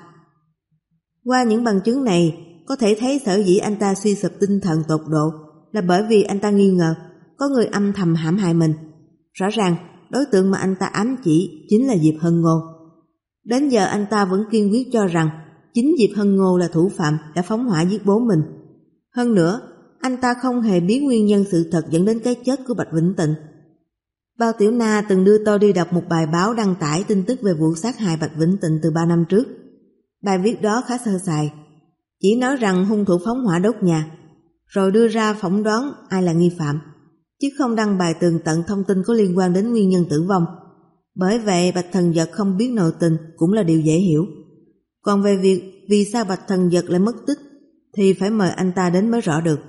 Qua những bằng chứng này, có thể thấy sở dĩ anh ta suy sụp tinh thần tột độ là bởi vì anh ta nghi ngờ có người âm thầm hãm hại mình. Rõ ràng, đối tượng mà anh ta ám chỉ chính là Diệp Hân Ngô. Đến giờ anh ta vẫn kiên quyết cho rằng chính Diệp Hân Ngô là thủ phạm đã phóng hỏa giết bố mình. Hơn nữa, anh ta không hề biết nguyên nhân sự thật dẫn đến cái chết của Bạch Vĩnh Tịnh. Bao Tiểu Na từng đưa tôi đi đọc một bài báo đăng tải tin tức về vụ sát hại Bạch Vĩnh Tịnh từ ba năm trước. Bài viết đó khá sơ sài, chỉ nói rằng hung thủ phóng hỏa đốt nhà, rồi đưa ra phỏng đoán ai là nghi phạm, chứ không đăng bài tường tận thông tin có liên quan đến nguyên nhân tử vong. Bởi vậy Bạch Thần Dật không biết nội tình cũng là điều dễ hiểu. Còn về việc vì sao Bạch Thần Dật lại mất tích thì phải mời anh ta đến mới rõ được.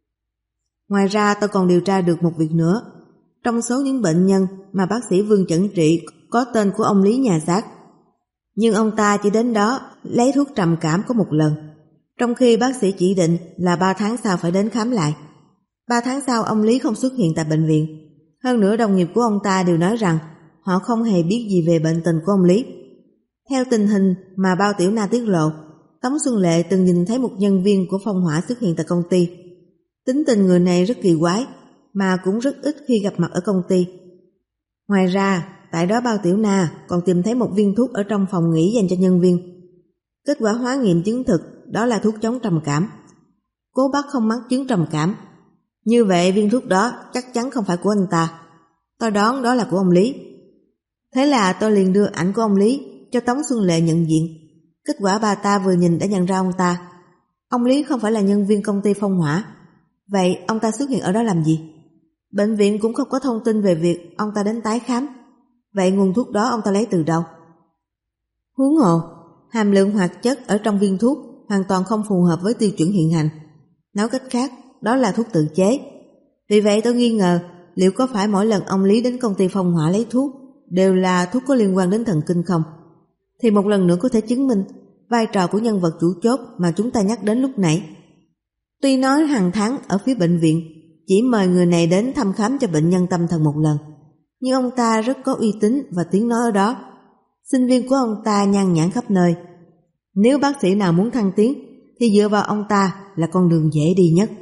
Ngoài ra tôi còn điều tra được một việc nữa. Trong số những bệnh nhân mà bác sĩ Vương chẩn trị có tên của ông Lý nhà xác, nhưng ông ta chỉ đến đó lấy thuốc trầm cảm có một lần, trong khi bác sĩ chỉ định là ba tháng sau phải đến khám lại. Ba tháng sau ông Lý không xuất hiện tại bệnh viện. Hơn nữa đồng nghiệp của ông ta đều nói rằng họ không hề biết gì về bệnh tình của ông Lý. Theo tình hình mà Bao Tiểu Na tiết lộ, Tống Xuân Lệ từng nhìn thấy một nhân viên của Phong Hỏa xuất hiện tại công ty. Tính tình người này rất kỳ quái, mà cũng rất ít khi gặp mặt ở công ty. Ngoài ra, tại đó Bao Tiểu Na còn tìm thấy một viên thuốc ở trong phòng nghỉ dành cho nhân viên. Kết quả hóa nghiệm chứng thực đó là thuốc chống trầm cảm. Cố Bắc không mắc chứng trầm cảm. Như vậy viên thuốc đó chắc chắn không phải của anh ta. Tôi đoán đó là của ông Lý. Thế là tôi liền đưa ảnh của ông Lý cho Tống Xuân Lệ nhận diện. Kết quả bà ta vừa nhìn đã nhận ra ông ta. Ông Lý không phải là nhân viên công ty Phong Hỏa. Vậy ông ta xuất hiện ở đó làm gì? Bệnh viện cũng không có thông tin về việc ông ta đến tái khám. Vậy nguồn thuốc đó ông ta lấy từ đâu? Huống hồ, hàm lượng hoạt chất ở trong viên thuốc hoàn toàn không phù hợp với tiêu chuẩn hiện hành. Nói cách khác, đó là thuốc tự chế. Vì vậy tôi nghi ngờ liệu có phải mỗi lần ông Lý đến công ty Phong Hỏa lấy thuốc đều là thuốc có liên quan đến thần kinh không? Thì một lần nữa có thể chứng minh vai trò của nhân vật chủ chốt mà chúng ta nhắc đến lúc nãy. Tuy nói hàng tháng ở phía bệnh viện chỉ mời người này đến thăm khám cho bệnh nhân tâm thần một lần, nhưng ông ta rất có uy tín và tiếng nói ở đó. Sinh viên của ông ta nhan nhản khắp nơi. Nếu bác sĩ nào muốn thăng tiến thì dựa vào ông ta là con đường dễ đi nhất.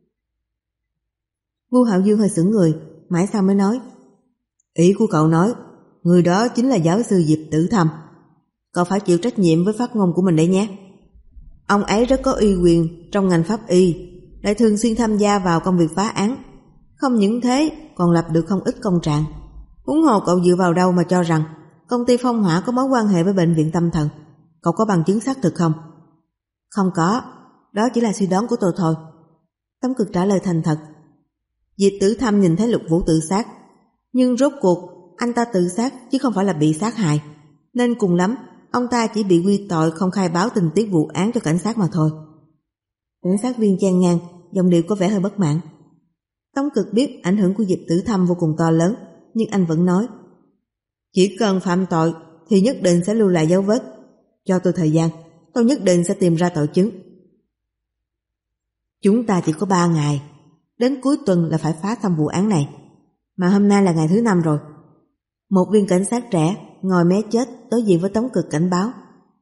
Vu Hạo Dương hơi sững người, mãi sau mới nói: Ý của cậu nói người đó chính là giáo sư Diệp Tử Thâm. Cậu phải chịu trách nhiệm với phát ngôn của mình đấy nhé. Ông ấy rất có uy quyền trong ngành pháp y, lại thường xuyên tham gia vào công việc phá án. Không những thế còn lập được không ít công trạng. Huống hồ cậu dựa vào đâu mà cho rằng công ty Phong Hỏa có mối quan hệ với bệnh viện tâm thần? Cậu có bằng chứng xác thực không? Không có, đó chỉ là suy đoán của tôi thôi. Tống Cực trả lời thành thật. Diệp Tử Thâm nhìn thấy Lục Vũ tự sát, nhưng rốt cuộc anh ta tự sát chứ không phải là bị sát hại, nên cùng lắm ông ta chỉ bị quy tội không khai báo tình tiết vụ án cho cảnh sát mà thôi. Cảnh sát viên chen ngang, giọng điệu có vẻ hơi bất mãn. Tống Cực biết ảnh hưởng của Diệp Tử Thâm vô cùng to lớn, nhưng anh vẫn nói: Chỉ cần phạm tội thì nhất định sẽ lưu lại dấu vết. Cho tôi thời gian, tôi nhất định sẽ tìm ra tội chứng. Chúng ta chỉ có ba ngày, đến cuối tuần là phải phá xong vụ án này, mà hôm nay là ngày thứ năm rồi. Một viên cảnh sát trẻ ngồi mé chết đối diện với Tống Cực cảnh báo.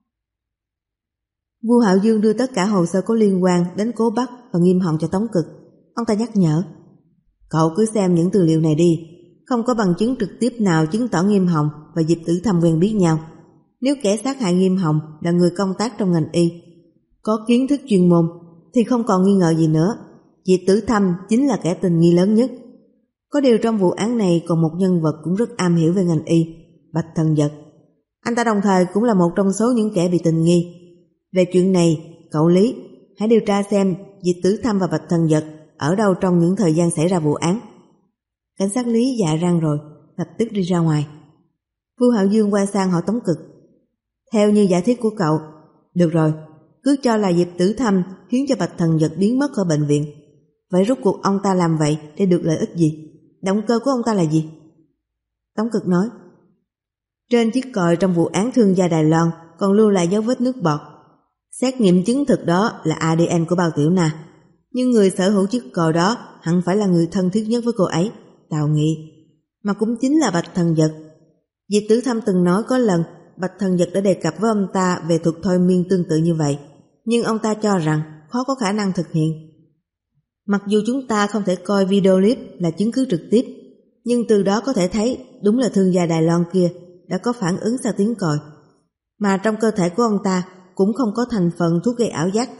Vu Hạo Dương đưa tất cả hồ sơ có liên quan đến Cố Bắc và Nghiêm Hồng cho Tống Cực. Ông ta nhắc nhở: Cậu cứ xem những tư liệu này đi, không có bằng chứng trực tiếp nào chứng tỏ Nghiêm Hồng và Diệp Tử Thâm quen biết nhau. Nếu kẻ sát hại Nghiêm Hồng là người công tác trong ngành y, có kiến thức chuyên môn, thì không còn nghi ngờ gì nữa, Diệp Tử Thâm chính là kẻ tình nghi lớn nhất. Có điều trong vụ án này còn một nhân vật cũng rất am hiểu về ngành y, Bạch Thần Dật. Anh ta đồng thời cũng là một trong số những kẻ bị tình nghi. Về chuyện này, cậu Lý, hãy điều tra xem Diệp Tử Thâm và Bạch Thần Dật ở đâu trong những thời gian xảy ra vụ án. Cảnh sát Lý dạ răng rồi, lập tức đi ra ngoài. Vu Hạo Dương quay sang hỏi Tống Cực: Theo như giả thiết của cậu, được rồi, cứ cho là Diệp Tử Thâm khiến cho Bạch Thần Dật biến mất ở bệnh viện. Vậy rốt cuộc ông ta làm vậy để được lợi ích gì? Động cơ của ông ta là gì? Tống Cực nói: Trên chiếc còi trong vụ án thương gia Đài Loan còn lưu lại dấu vết nước bọt. Xét nghiệm chứng thực đó là a đê en của Bao Tiểu Na, nhưng người sở hữu chiếc còi đó hẳn phải là người thân thiết nhất với cô ấy, Tào Nghị, mà cũng chính là Bạch Thần Dật. Diệp Tử Thâm từng nói có lần Bạch Thần Dật đã đề cập với ông ta về thuật thôi miên tương tự như vậy, nhưng ông ta cho rằng khó có khả năng thực hiện. Mặc dù chúng ta không thể coi video clip là chứng cứ trực tiếp, nhưng từ đó có thể thấy đúng là thương gia Đài Loan kia đã có phản ứng sau tiếng còi, mà trong cơ thể của ông ta cũng không có thành phần thuốc gây ảo giác.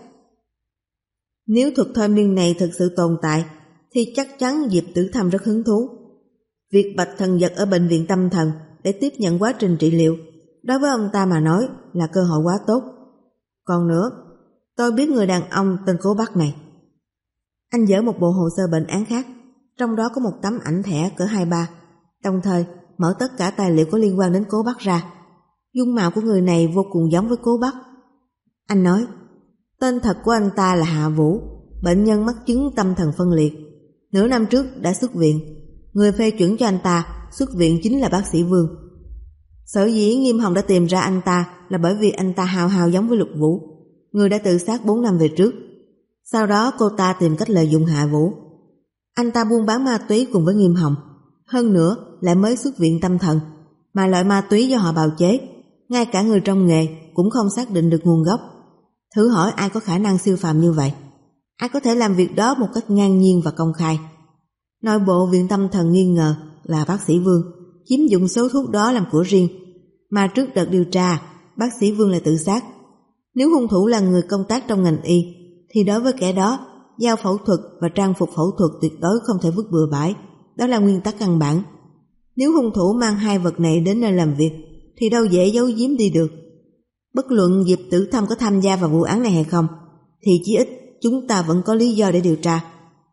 Nếu thuật thôi miên này thực sự tồn tại thì chắc chắn Diệp Tử Thâm rất hứng thú. Việc Bạch Thần Dật ở bệnh viện tâm thần để tiếp nhận quá trình trị liệu, đối với ông ta mà nói là cơ hội quá tốt. Còn nữa, tôi biết người đàn ông tên Cố Bắc này. Anh dỡ một bộ hồ sơ bệnh án khác, trong đó có một tấm ảnh thẻ cỡ hai ba, đồng thời mở tất cả tài liệu có liên quan đến Cố Bắc ra. Dung mạo của người này vô cùng giống với Cố Bắc. Anh nói, tên thật của anh ta là Hạ Vũ, bệnh nhân mắc chứng tâm thần phân liệt. Nửa năm trước đã xuất viện. Người phê chuẩn cho anh ta xuất viện chính là bác sĩ Vương. Sở dĩ Nghiêm Hồng đã tìm ra anh ta là bởi vì anh ta hào hào giống với Lục Vũ, người đã tự sát bốn năm về trước. Sau đó cô ta tìm cách lợi dụng Hạ Vũ. Anh ta buôn bán ma túy cùng với Nghiêm Hồng, hơn nữa lại mới xuất viện tâm thần, mà loại ma túy do họ bào chế, ngay cả người trong nghề cũng không xác định được nguồn gốc. Thử hỏi ai có khả năng siêu phàm như vậy? Ai có thể làm việc đó một cách ngang nhiên và công khai? Nội bộ viện tâm thần nghi ngờ là bác sĩ Vương chiếm dụng số thuốc đó làm của riêng, mà trước đợt điều tra, bác sĩ Vương lại tự sát. Nếu hung thủ là người công tác trong ngành y, thì đối với kẻ đó, dao phẫu thuật và trang phục phẫu thuật tuyệt đối không thể vứt bừa bãi. Đó là nguyên tắc căn bản. Nếu hung thủ mang hai vật này đến nơi làm việc, thì đâu dễ giấu giếm đi được. Bất luận Diệp Tử Thâm có tham gia vào vụ án này hay không, thì chí ít chúng ta vẫn có lý do để điều tra.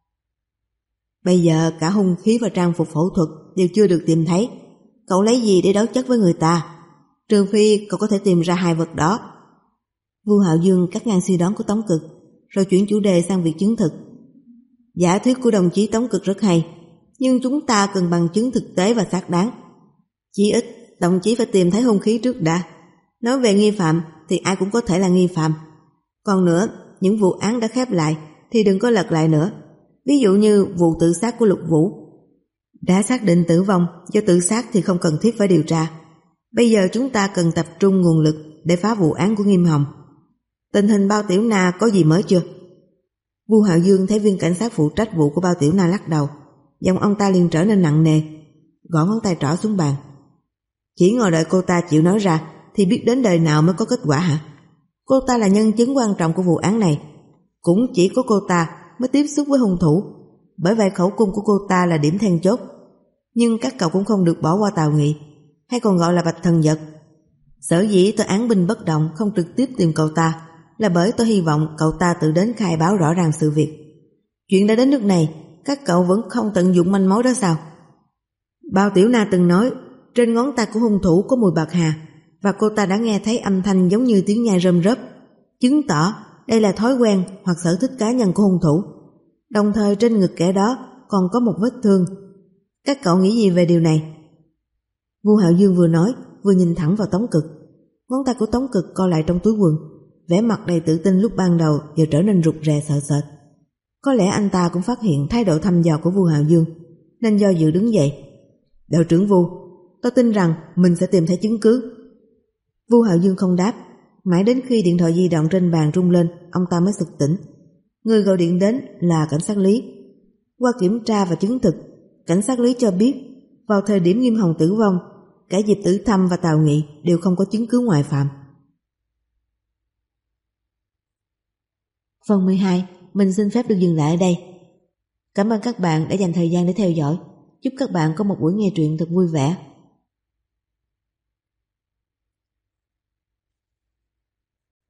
Bây giờ cả hung khí và trang phục phẫu thuật đều chưa được tìm thấy. Cậu lấy gì để đấu chất với người ta? Trừ phi cậu có thể tìm ra hai vật đó. Vu Hạo Dương cắt ngang suy đoán của Tống Cực, rồi chuyển chủ đề sang việc chứng thực. Giả thuyết của đồng chí Tống Cực rất hay, nhưng chúng ta cần bằng chứng thực tế và xác đáng. Chỉ ít đồng chí phải tìm thấy hung khí trước đã. Nói về nghi phạm thì ai cũng có thể là nghi phạm. Còn nữa, những vụ án đã khép lại thì đừng có lật lại nữa. Ví dụ như vụ tự sát của Lục Vũ. Đã xác định tử vong do tự sát thì không cần thiết phải điều tra. Bây giờ chúng ta cần tập trung nguồn lực để phá vụ án của Nghiêm Hồng. Tình hình Bao Tiểu Na có gì mới chưa? Vu Hạo Dương thấy viên cảnh sát phụ trách vụ của Bao Tiểu Na lắc đầu, giọng ông ta liền trở nên nặng nề, gõ ngón tay trỏ xuống bàn. Chỉ ngồi đợi cô ta chịu nói ra thì biết đến đời nào mới có kết quả hả? Cô ta là nhân chứng quan trọng của vụ án này, cũng chỉ có cô ta mới tiếp xúc với hung thủ, bởi vậy khẩu cung của cô ta là điểm then chốt. Nhưng các cậu cũng không được bỏ qua Tào Nghị, hay còn gọi là Bạch Thần Dật. Sở dĩ tôi án binh bất động không trực tiếp tìm cậu ta là bởi tôi hy vọng cậu ta tự đến khai báo rõ ràng sự việc. Chuyện đã đến nước này, các cậu vẫn không tận dụng manh mối đó sao? Bao Tiểu Na từng nói trên ngón tay của hung thủ có mùi bạc hà, và cô ta đã nghe thấy âm thanh giống như tiếng nhai rơm rớp, chứng tỏ đây là thói quen hoặc sở thích cá nhân của hung thủ. Đồng thời trên ngực kẻ đó còn có một vết thương. Các cậu nghĩ gì về điều này? Vu Hạo Dương vừa nói vừa nhìn thẳng vào Tống Cực. Ngón tay của Tống Cực co lại trong túi quần, vẻ mặt đầy tự tin lúc ban đầu giờ trở nên rụt rè sợ sệt. Có lẽ anh ta cũng phát hiện thái độ thăm dò của Vu Hạo Dương, nên do dự đứng dậy. Đội trưởng Vu, tôi tin rằng mình sẽ tìm thấy chứng cứ. Vu Hạo Dương không đáp, mãi đến khi điện thoại di động trên bàn rung lên, ông ta mới sực tỉnh. Người gọi điện đến là cảnh sát Lý. Qua kiểm tra và chứng thực, cảnh sát Lý cho biết vào thời điểm Nghiêm Hồng tử vong, cả Diệp Tử Thâm và Tào Nghị đều không có chứng cứ ngoại phạm. Phần mười hai, mình xin phép được dừng lại ở đây. Cảm ơn các bạn đã dành thời gian để theo dõi. Chúc các bạn có một buổi nghe truyện thật vui vẻ.